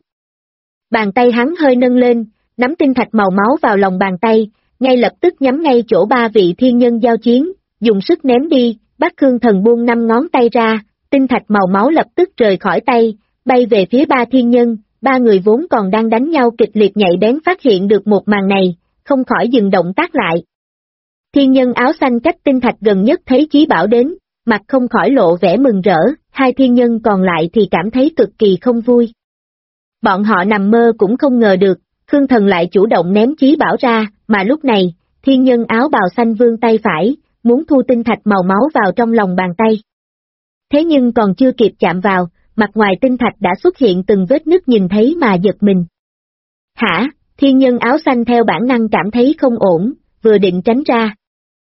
Bàn tay hắn hơi nâng lên, nắm tinh thạch màu máu vào lòng bàn tay, ngay lập tức nhắm ngay chỗ ba vị thiên nhân giao chiến, dùng sức ném đi, bắt Khương Thần buông 5 ngón tay ra, tinh thạch màu máu lập tức rời khỏi tay, bay về phía ba thiên nhân, ba người vốn còn đang đánh nhau kịch liệt nhạy bén phát hiện được một màn này, không khỏi dừng động tác lại. Thiên nhân áo xanh cách tinh thạch gần nhất thấy Chí Bảo đến, mặt không khỏi lộ vẻ mừng rỡ, hai thiên nhân còn lại thì cảm thấy cực kỳ không vui. Bọn họ nằm mơ cũng không ngờ được, Khương Thần lại chủ động ném Chí Bảo ra, mà lúc này, thiên nhân áo bào xanh vươn tay phải, muốn thu tinh thạch màu máu vào trong lòng bàn tay. Thế nhưng còn chưa kịp chạm vào, mặt ngoài tinh thạch đã xuất hiện từng vết nứt nhìn thấy mà giật mình. Hả, thiên nhân áo xanh theo bản năng cảm thấy không ổn, vừa định tránh ra.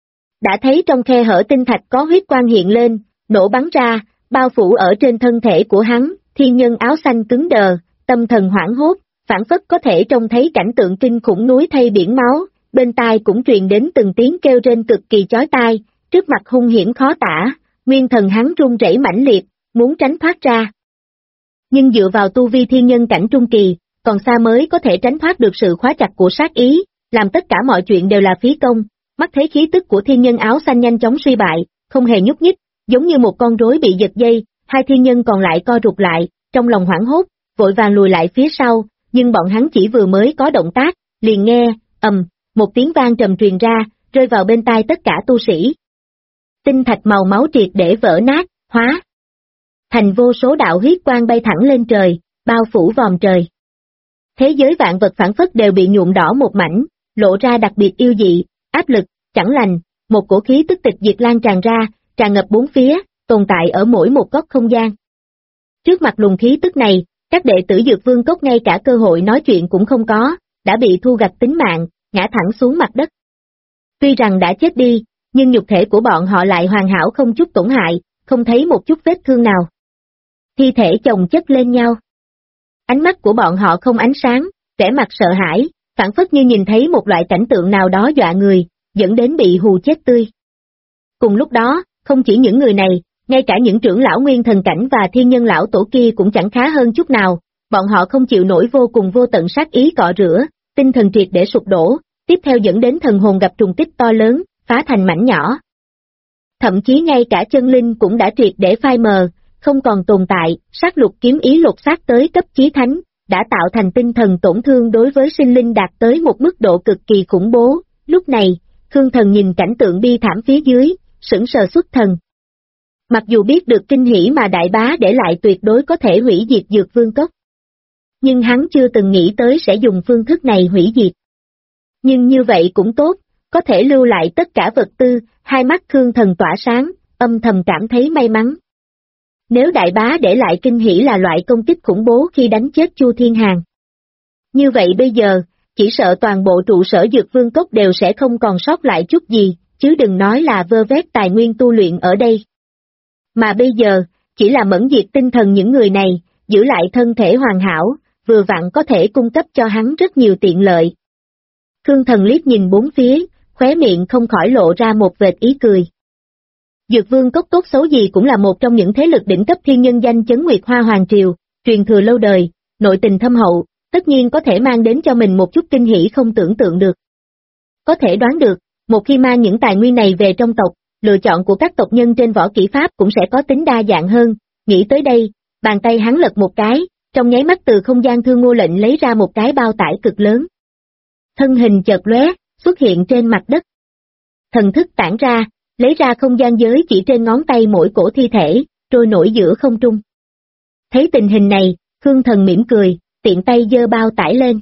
Đã thấy trong khe hở tinh thạch có huyết quang hiện lên, nổ bắn ra, bao phủ ở trên thân thể của hắn, thiên nhân áo xanh cứng đờ, tâm thần hoảng hốt, phảng phất có thể trông thấy cảnh tượng kinh khủng núi thay biển máu, bên tai cũng truyền đến từng tiếng kêu rên cực kỳ chói tai, trước mặt hung hiểm khó tả, nguyên thần hắn run rẩy mãnh liệt, muốn tránh thoát ra. Nhưng dựa vào tu vi thiên nhân cảnh trung kỳ, còn xa mới có thể tránh thoát được sự khóa chặt của sát ý, làm tất cả mọi chuyện đều là phí công, mắt thấy khí tức của thiên nhân áo xanh nhanh chóng suy bại, không hề nhúc nhích, giống như một con rối bị giật dây, hai thiên nhân còn lại co rụt lại, trong lòng hoảng hốt, vội vàng lùi lại phía sau, nhưng bọn hắn chỉ vừa mới có động tác, liền nghe, một tiếng vang trầm truyền ra, rơi vào bên tai tất cả tu sĩ. Tinh thạch màu máu triệt để vỡ nát, hóa thành vô số đạo huyết quang bay thẳng lên trời, bao phủ vòm trời. Thế giới vạn vật phảng phất đều bị nhuộm đỏ một mảnh, lộ ra đặc biệt yêu dị, áp lực, chẳng lành, một cổ khí tức tịch diệt lan tràn ra, tràn ngập bốn phía, tồn tại ở mỗi một góc không gian. Trước mặt luồng khí tức này, các đệ tử Dược Vương Cốc ngay cả cơ hội nói chuyện cũng không có, đã bị thu gặt tính mạng, ngã thẳng xuống mặt đất. Tuy rằng đã chết đi, nhưng nhục thể của bọn họ lại hoàn hảo không chút tổn hại, không thấy một chút vết thương nào. Thi thể chồng chất lên nhau. Ánh mắt của bọn họ không ánh sáng, vẻ mặt sợ hãi, phảng phất như nhìn thấy một loại cảnh tượng nào đó dọa người, dẫn đến bị hù chết tươi. Cùng lúc đó, không chỉ những người này, ngay cả những trưởng lão nguyên thần cảnh và thiên nhân lão tổ kia cũng chẳng khá hơn chút nào, bọn họ không chịu nổi vô cùng vô tận sát ý cọ rửa, tinh thần triệt để sụp đổ, tiếp theo dẫn đến thần hồn gặp trùng kích to lớn, phá thành mảnh nhỏ. Thậm chí ngay cả chân linh cũng đã triệt để phai mờ, không còn tồn tại, sát lục kiếm ý lột xác tới cấp chí thánh, đã tạo thành tinh thần tổn thương đối với sinh linh đạt tới một mức độ cực kỳ khủng bố. Lúc này, Khương Thần nhìn cảnh tượng bi thảm phía dưới, sững sờ xuất thần. Mặc dù biết được kinh hỉ mà đại bá để lại tuyệt đối có thể hủy diệt Dược Vương Cốc, nhưng hắn chưa từng nghĩ tới sẽ dùng phương thức này hủy diệt. Nhưng như vậy cũng tốt, có thể lưu lại tất cả vật tư, hai mắt Khương Thần tỏa sáng, âm thầm cảm thấy may mắn. Nếu đại bá để lại kinh hỉ là loại công kích khủng bố khi đánh chết Chu Thiên Hàn, như vậy bây giờ, chỉ sợ toàn bộ trụ sở Dược Vương Cốc đều sẽ không còn sót lại chút gì, chứ đừng nói là vơ vét tài nguyên tu luyện ở đây. Mà bây giờ, chỉ là mẫn diệt tinh thần những người này, giữ lại thân thể hoàn hảo, vừa vặn có thể cung cấp cho hắn rất nhiều tiện lợi. Khương Thần liếc nhìn bốn phía, khóe miệng không khỏi lộ ra một vệt ý cười. Dược Vương Cốc tốt xấu gì cũng là một trong những thế lực đỉnh cấp thiên nhân danh chấn Nguyệt Hoa Hoàng Triều, truyền thừa lâu đời, nội tình thâm hậu, tất nhiên có thể mang đến cho mình một chút kinh hỉ không tưởng tượng được. Có thể đoán được, một khi mang những tài nguyên này về trong tộc, lựa chọn của các tộc nhân trên võ kỹ pháp cũng sẽ có tính đa dạng hơn, nghĩ tới đây, bàn tay hắn lật một cái, trong nháy mắt từ không gian Thương Ngô Lệnh lấy ra một cái bao tải cực lớn. Thân hình chợt lóe, xuất hiện trên mặt đất. Thần thức tản ra, lấy ra không gian giới chỉ trên ngón tay mỗi cổ thi thể, trôi nổi giữa không trung. Thấy tình hình này, Khương Thần mỉm cười, tiện tay giơ bao tải lên.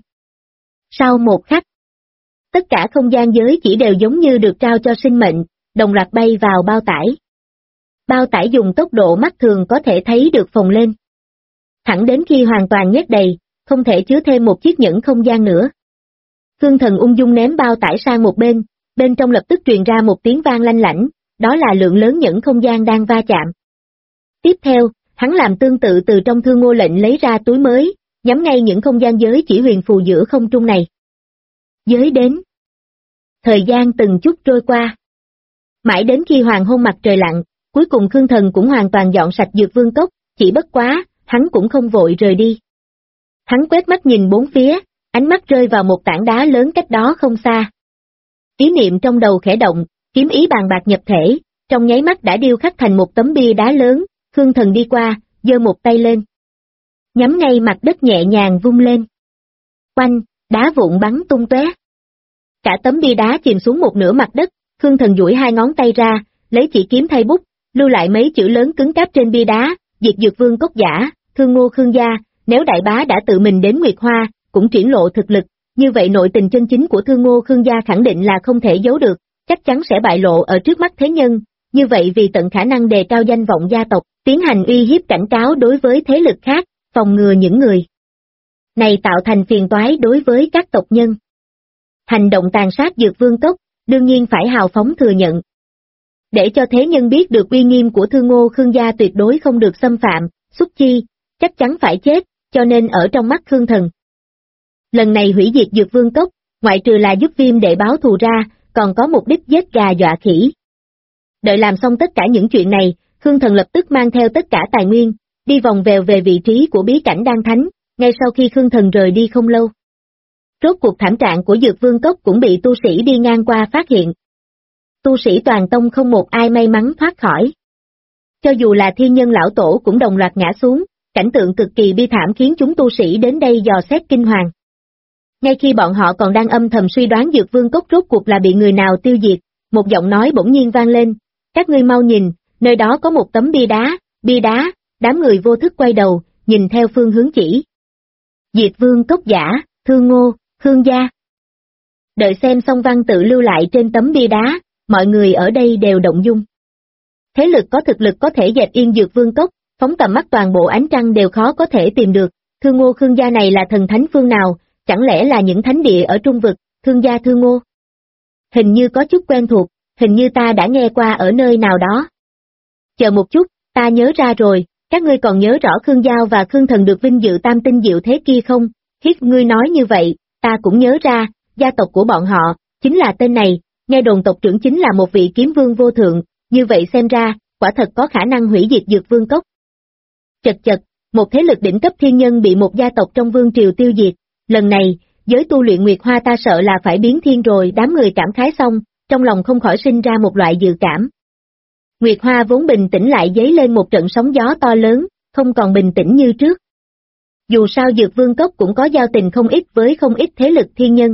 Sau một khắc, tất cả không gian giới chỉ đều giống như được trao cho sinh mệnh, đồng loạt bay vào bao tải. Bao tải dùng tốc độ mắt thường có thể thấy được phồng lên. Thẳng đến khi hoàn toàn nhét đầy, không thể chứa thêm một chiếc nhẫn không gian nữa. Khương Thần ung dung ném bao tải sang một bên trong lập tức truyền ra một tiếng vang lanh lảnh, đó là lượng lớn nhẫn không gian đang va chạm. Tiếp theo, hắn làm tương tự từ trong Thương Ngô Lệnh lấy ra túi mới, nhắm ngay những không gian giới chỉ huyền phù giữa không trung này. Giới đến. Thời gian từng chút trôi qua. Mãi đến khi hoàng hôn mặt trời lặn, Cuối cùng Khương Thần cũng hoàn toàn dọn sạch Dược Vương Cốc, chỉ bất quá, hắn cũng không vội rời đi. Hắn quét mắt nhìn bốn phía, ánh mắt rơi vào một tảng đá lớn cách đó không xa. Ý niệm trong đầu khẽ động, kiếm ý bàn bạc nhập thể, trong nháy mắt đã điêu khắc thành một tấm bia đá lớn, Khương Thần đi qua, giơ một tay lên. Nhắm ngay mặt đất nhẹ nhàng vung lên. Oanh, đá vụn bắn tung tóe. Cả tấm bia đá chìm xuống một nửa mặt đất, Khương Thần duỗi hai ngón tay ra, lấy chỉ kiếm thay bút, lưu lại mấy chữ lớn cứng cáp trên bia đá, diệt Dược Vương Cốc giả, Thương Ngô Khương gia, nếu đại bá đã tự mình đến Nguyệt Hoa, cũng triển lộ thực lực, như vậy nội tình chân chính của Thương Ngô Khương gia khẳng định là không thể giấu được, chắc chắn sẽ bại lộ ở trước mắt thế nhân, như vậy vì tận khả năng đề cao danh vọng gia tộc, tiến hành uy hiếp cảnh cáo đối với thế lực khác, phòng ngừa những người này tạo thành phiền toái đối với các tộc nhân. Hành động tàn sát Dược Vương Cốc, đương nhiên phải hào phóng thừa nhận. Để cho thế nhân biết được uy nghiêm của Thương Ngô Khương gia tuyệt đối không được xâm phạm, xúc chi, chắc chắn phải chết, cho nên ở trong mắt Khương Thần. Lần này hủy diệt Dược Vương Cốc, ngoại trừ là giúp Viêm Đệ báo thù ra, còn có mục đích giết gà dọa khỉ. Đợi làm xong tất cả những chuyện này, Khương Thần lập tức mang theo tất cả tài nguyên, đi vòng vèo về vị trí của bí cảnh Đan Thánh, ngay sau khi Khương Thần rời đi không lâu. Rốt cuộc thảm trạng của Dược Vương Cốc cũng bị tu sĩ đi ngang qua phát hiện. Tu sĩ toàn tông không một ai may mắn thoát khỏi. Cho dù là thiên nhân lão tổ cũng đồng loạt ngã xuống, cảnh tượng cực kỳ bi thảm khiến chúng tu sĩ đến đây dò xét kinh hoàng. Ngay khi bọn họ còn đang âm thầm suy đoán Dược Vương Cốc rốt cuộc là bị người nào tiêu diệt, một giọng nói bỗng nhiên vang lên, các ngươi mau nhìn, nơi đó có một tấm bia đá, đám người vô thức quay đầu, nhìn theo phương hướng chỉ. Diệt Vương Cốc giả, Thương Ngô, Khương gia. Đợi xem xong văn tự lưu lại trên tấm bia đá, mọi người ở đây đều động dung. Thế lực có thực lực có thể dẹp yên Dược Vương Cốc, phóng tầm mắt toàn bộ ánh trăng đều khó có thể tìm được, Thương Ngô Khương gia này là thần thánh phương nào, chẳng lẽ là những thánh địa ở Trung Vực, Thương gia Thương Ngô? Hình như có chút quen thuộc, hình như ta đã nghe qua ở nơi nào đó. Chờ một chút, ta nhớ ra rồi, các ngươi còn nhớ rõ Khương Giao và Khương Thần được vinh dự tam tinh diệu thế kia không? Hiết ngươi nói như vậy, ta cũng nhớ ra, gia tộc của bọn họ, chính là tên này, nghe đồn tộc trưởng chính là một vị kiếm vương vô thượng, như vậy xem ra, quả thật có khả năng hủy diệt Dược Vương Cốc. Chật, một thế lực đỉnh cấp thiên nhân bị một gia tộc trong vương triều tiêu diệt, lần này, giới tu luyện Nguyệt Hoa ta sợ là phải biến thiên rồi. Đám người cảm khái xong, trong lòng không khỏi sinh ra một loại dự cảm. Nguyệt Hoa vốn bình tĩnh lại dấy lên một trận sóng gió to lớn, không còn bình tĩnh như trước. Dù sao Dược Vương Cốc cũng có giao tình không ít với không ít thế lực thiên nhân.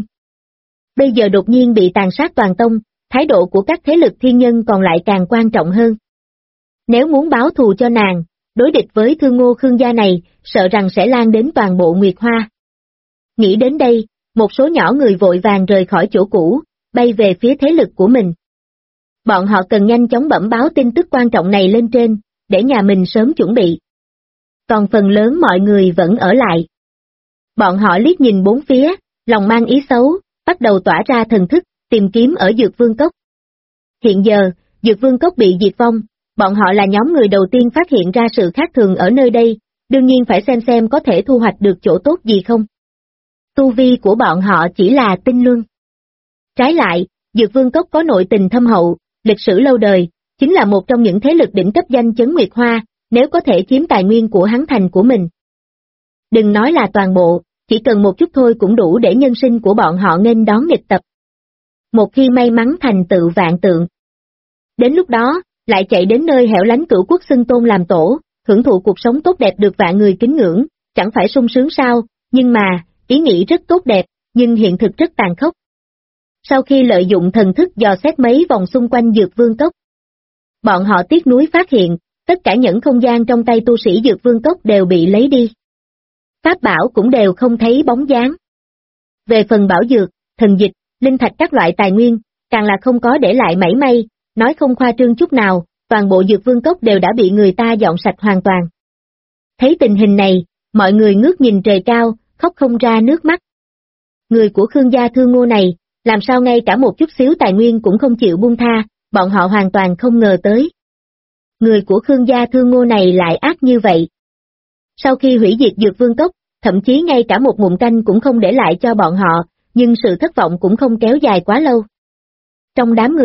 Bây giờ đột nhiên bị tàn sát toàn tông, thái độ của các thế lực thiên nhân còn lại càng quan trọng hơn. Nếu muốn báo thù cho nàng, đối địch với Thương Ngô Khương gia này, sợ rằng sẽ lan đến toàn bộ Nguyệt Hoa. Nghĩ đến đây, một số nhỏ người vội vàng rời khỏi chỗ cũ, bay về phía thế lực của mình. Bọn họ cần nhanh chóng bẩm báo tin tức quan trọng này lên trên, để nhà mình sớm chuẩn bị. Còn phần lớn mọi người vẫn ở lại. Bọn họ liếc nhìn bốn phía, lòng mang ý xấu, bắt đầu tỏa ra thần thức, tìm kiếm ở Dược Vương Cốc. Hiện giờ, Dược Vương Cốc bị diệt vong, bọn họ là nhóm người đầu tiên phát hiện ra sự khác thường ở nơi đây, đương nhiên phải xem có thể thu hoạch được chỗ tốt gì không. Tu vi của bọn họ chỉ là tinh luân. Trái lại, Dược Vương Cốc có nội tình thâm hậu, lịch sử lâu đời, chính là một trong những thế lực đỉnh cấp danh chấn Nguyệt Hoa, nếu có thể chiếm tài nguyên của hắn thành của mình. Đừng nói là toàn bộ, chỉ cần một chút thôi cũng đủ để nhân sinh của bọn họ nghênh đón nghịch tập. Một khi may mắn thành tựu vạn tượng. Đến lúc đó, lại chạy đến nơi hẻo lánh Cửu Quốc xưng tôn làm tổ, hưởng thụ cuộc sống tốt đẹp được vạn người kính ngưỡng, chẳng phải sung sướng sao, nhưng mà, ý nghĩ rất tốt đẹp, nhưng hiện thực rất tàn khốc. Sau khi lợi dụng thần thức dò xét mấy vòng xung quanh Dược Vương Cốc, bọn họ tiếc nuối phát hiện, tất cả những không gian trong tay tu sĩ Dược Vương Cốc đều bị lấy đi. Pháp bảo cũng đều không thấy bóng dáng. Về phần bảo dược, thần dịch, linh thạch các loại tài nguyên, càng là không có để lại mảy may, nói không khoa trương chút nào, toàn bộ Dược Vương Cốc đều đã bị người ta dọn sạch hoàn toàn. Thấy tình hình này, mọi người ngước nhìn trời cao, khóc không ra nước mắt. Người của Khương gia Thương Ngô này, làm sao ngay cả một chút xíu tài nguyên cũng không chịu buông tha, bọn họ hoàn toàn không ngờ tới. Người của Khương gia Thương Ngô này lại ác như vậy. Sau khi hủy diệt Dược Vương Cốc, thậm chí ngay cả một ngụm canh cũng không để lại cho bọn họ, nhưng sự thất vọng cũng không kéo dài quá lâu. Trong đám người,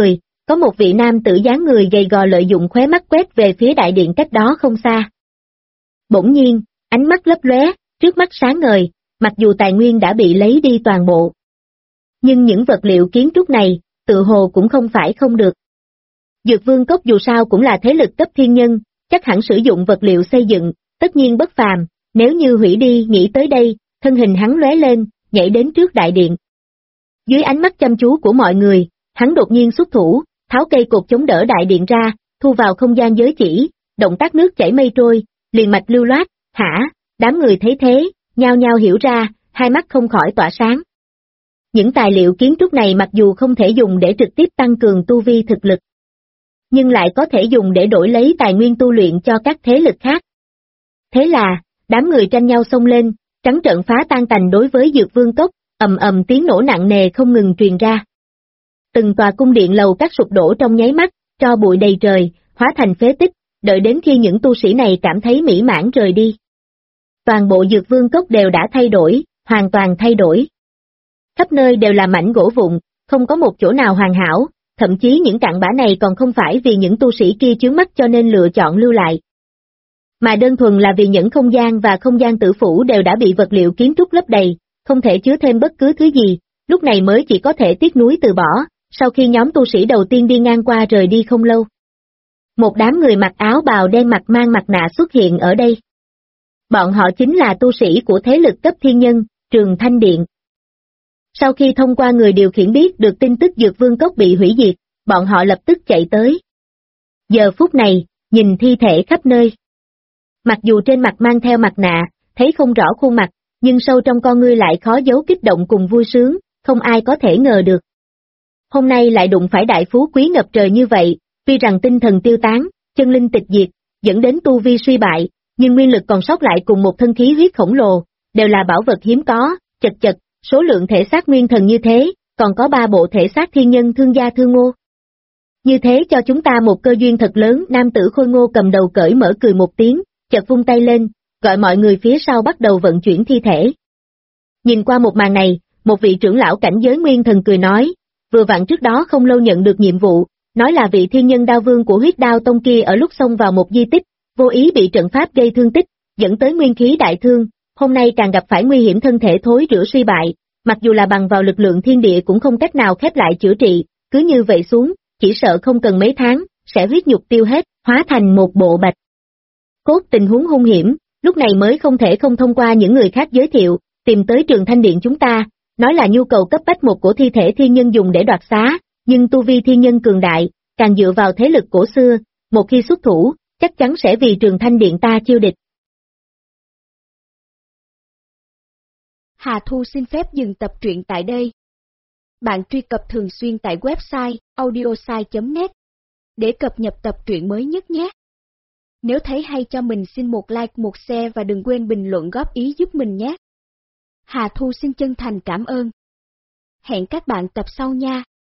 có một vị nam tử dáng người gầy gò lợi dụng khóe mắt quét về phía đại điện cách đó không xa. Bỗng nhiên, ánh mắt lấp lóe, trước mắt sáng ngời, mặc dù tài nguyên đã bị lấy đi toàn bộ. Nhưng những vật liệu kiến trúc này, tự hồ cũng không phải không được. Dược Vương Cốc dù sao cũng là thế lực cấp thiên nhân, chắc hẳn sử dụng vật liệu xây dựng, tất nhiên bất phàm, nếu như hủy đi nghĩ tới đây, thân hình hắn lóe lên, nhảy đến trước đại điện. Dưới ánh mắt chăm chú của mọi người, hắn đột nhiên xuất thủ, tháo cây cột chống đỡ đại điện ra, thu vào không gian giới chỉ, động tác nước chảy mây trôi, liền mạch lưu loát, hả, đám người thấy thế, nhao nhao hiểu ra, hai mắt không khỏi tỏa sáng. Những tài liệu kiến trúc này mặc dù không thể dùng để trực tiếp tăng cường tu vi thực lực, nhưng lại có thể dùng để đổi lấy tài nguyên tu luyện cho các thế lực khác. Thế là, đám người tranh nhau xông lên, trắng trợn phá tan tành đối với Dược Vương Cốc, ầm ầm tiếng nổ nặng nề không ngừng truyền ra. Từng tòa cung điện lầu các sụp đổ trong nháy mắt, tro bụi đầy trời, hóa thành phế tích, đợi đến khi những tu sĩ này cảm thấy mỹ mãn rời đi. Toàn bộ Dược Vương Cốc đều đã thay đổi, hoàn toàn thay đổi. Khắp nơi đều là mảnh gỗ vụn, không có một chỗ nào hoàn hảo, thậm chí những cặn bã này còn không phải vì những tu sĩ kia chướng mắt cho nên lựa chọn lưu lại, mà đơn thuần là vì những không gian và không gian tử phủ đều đã bị vật liệu kiến trúc lấp đầy, không thể chứa thêm bất cứ thứ gì, lúc này mới chỉ có thể tiếc nuối từ bỏ, sau khi nhóm tu sĩ đầu tiên đi ngang qua rời đi không lâu. Một đám người mặc áo bào đen mặt mang mặt nạ xuất hiện ở đây. Bọn họ chính là tu sĩ của thế lực cấp thiên nhân, Trường Thanh Điện. Sau khi thông qua người điều khiển biết được tin tức Dược Vương Cốc bị hủy diệt, bọn họ lập tức chạy tới. Giờ phút này, nhìn thi thể khắp nơi. Mặc dù trên mặt mang theo mặt nạ, thấy không rõ khuôn mặt, nhưng sâu trong con ngươi lại khó giấu kích động cùng vui sướng, không ai có thể ngờ được. Hôm nay lại đụng phải đại phú quý ngập trời như vậy, tuy rằng tinh thần tiêu tán, chân linh tịch diệt, dẫn đến tu vi suy bại, nhưng nguyên lực còn sót lại cùng một thân khí huyết khổng lồ, đều là bảo vật hiếm có, chật chật, số lượng thể xác nguyên thần như thế, còn có 3 bộ thể xác thiên nhân thương gia thương ngô. Như thế cho chúng ta một cơ duyên thật lớn, nam tử khôi ngô cầm đầu cởi mở cười một tiếng, chợt vung tay lên, gọi mọi người phía sau bắt đầu vận chuyển thi thể. Nhìn qua một màn này, một vị trưởng lão cảnh giới nguyên thần cười nói, vừa vặn trước đó không lâu nhận được nhiệm vụ, nói là vị thiên nhân đao vương của huyết đao tông kia ở lúc xông vào một di tích, vô ý bị trận pháp gây thương tích, dẫn tới nguyên khí đại thương, hôm nay càng gặp phải nguy hiểm thân thể thối rữa suy bại, mặc dù là bằng vào lực lượng thiên địa cũng không cách nào khép lại chữa trị, cứ như vậy xuống, chỉ sợ không cần mấy tháng, sẽ huyết nhục tiêu hết, hóa thành một bộ bạch cốt. Tình huống hung hiểm, lúc này mới không thể không thông qua những người khác giới thiệu, tìm tới Trường Thanh Điện chúng ta, nói là nhu cầu cấp bách một cổ thi thể thiên nhân dùng để đoạt xá, nhưng tu vi thiên nhân cường đại, càng dựa vào thế lực cổ xưa, một khi xuất thủ, chắc chắn sẽ vì Trường Thanh Điện ta chiêu địch. Hà Thu xin phép dừng tập truyện tại đây. Bạn truy cập thường xuyên tại website audiosai.net để cập nhật tập truyện mới nhất nhé. Nếu thấy hay cho mình xin một like, một share và đừng quên bình luận góp ý giúp mình nhé. Hà Thu xin chân thành cảm ơn. Hẹn các bạn tập sau nha.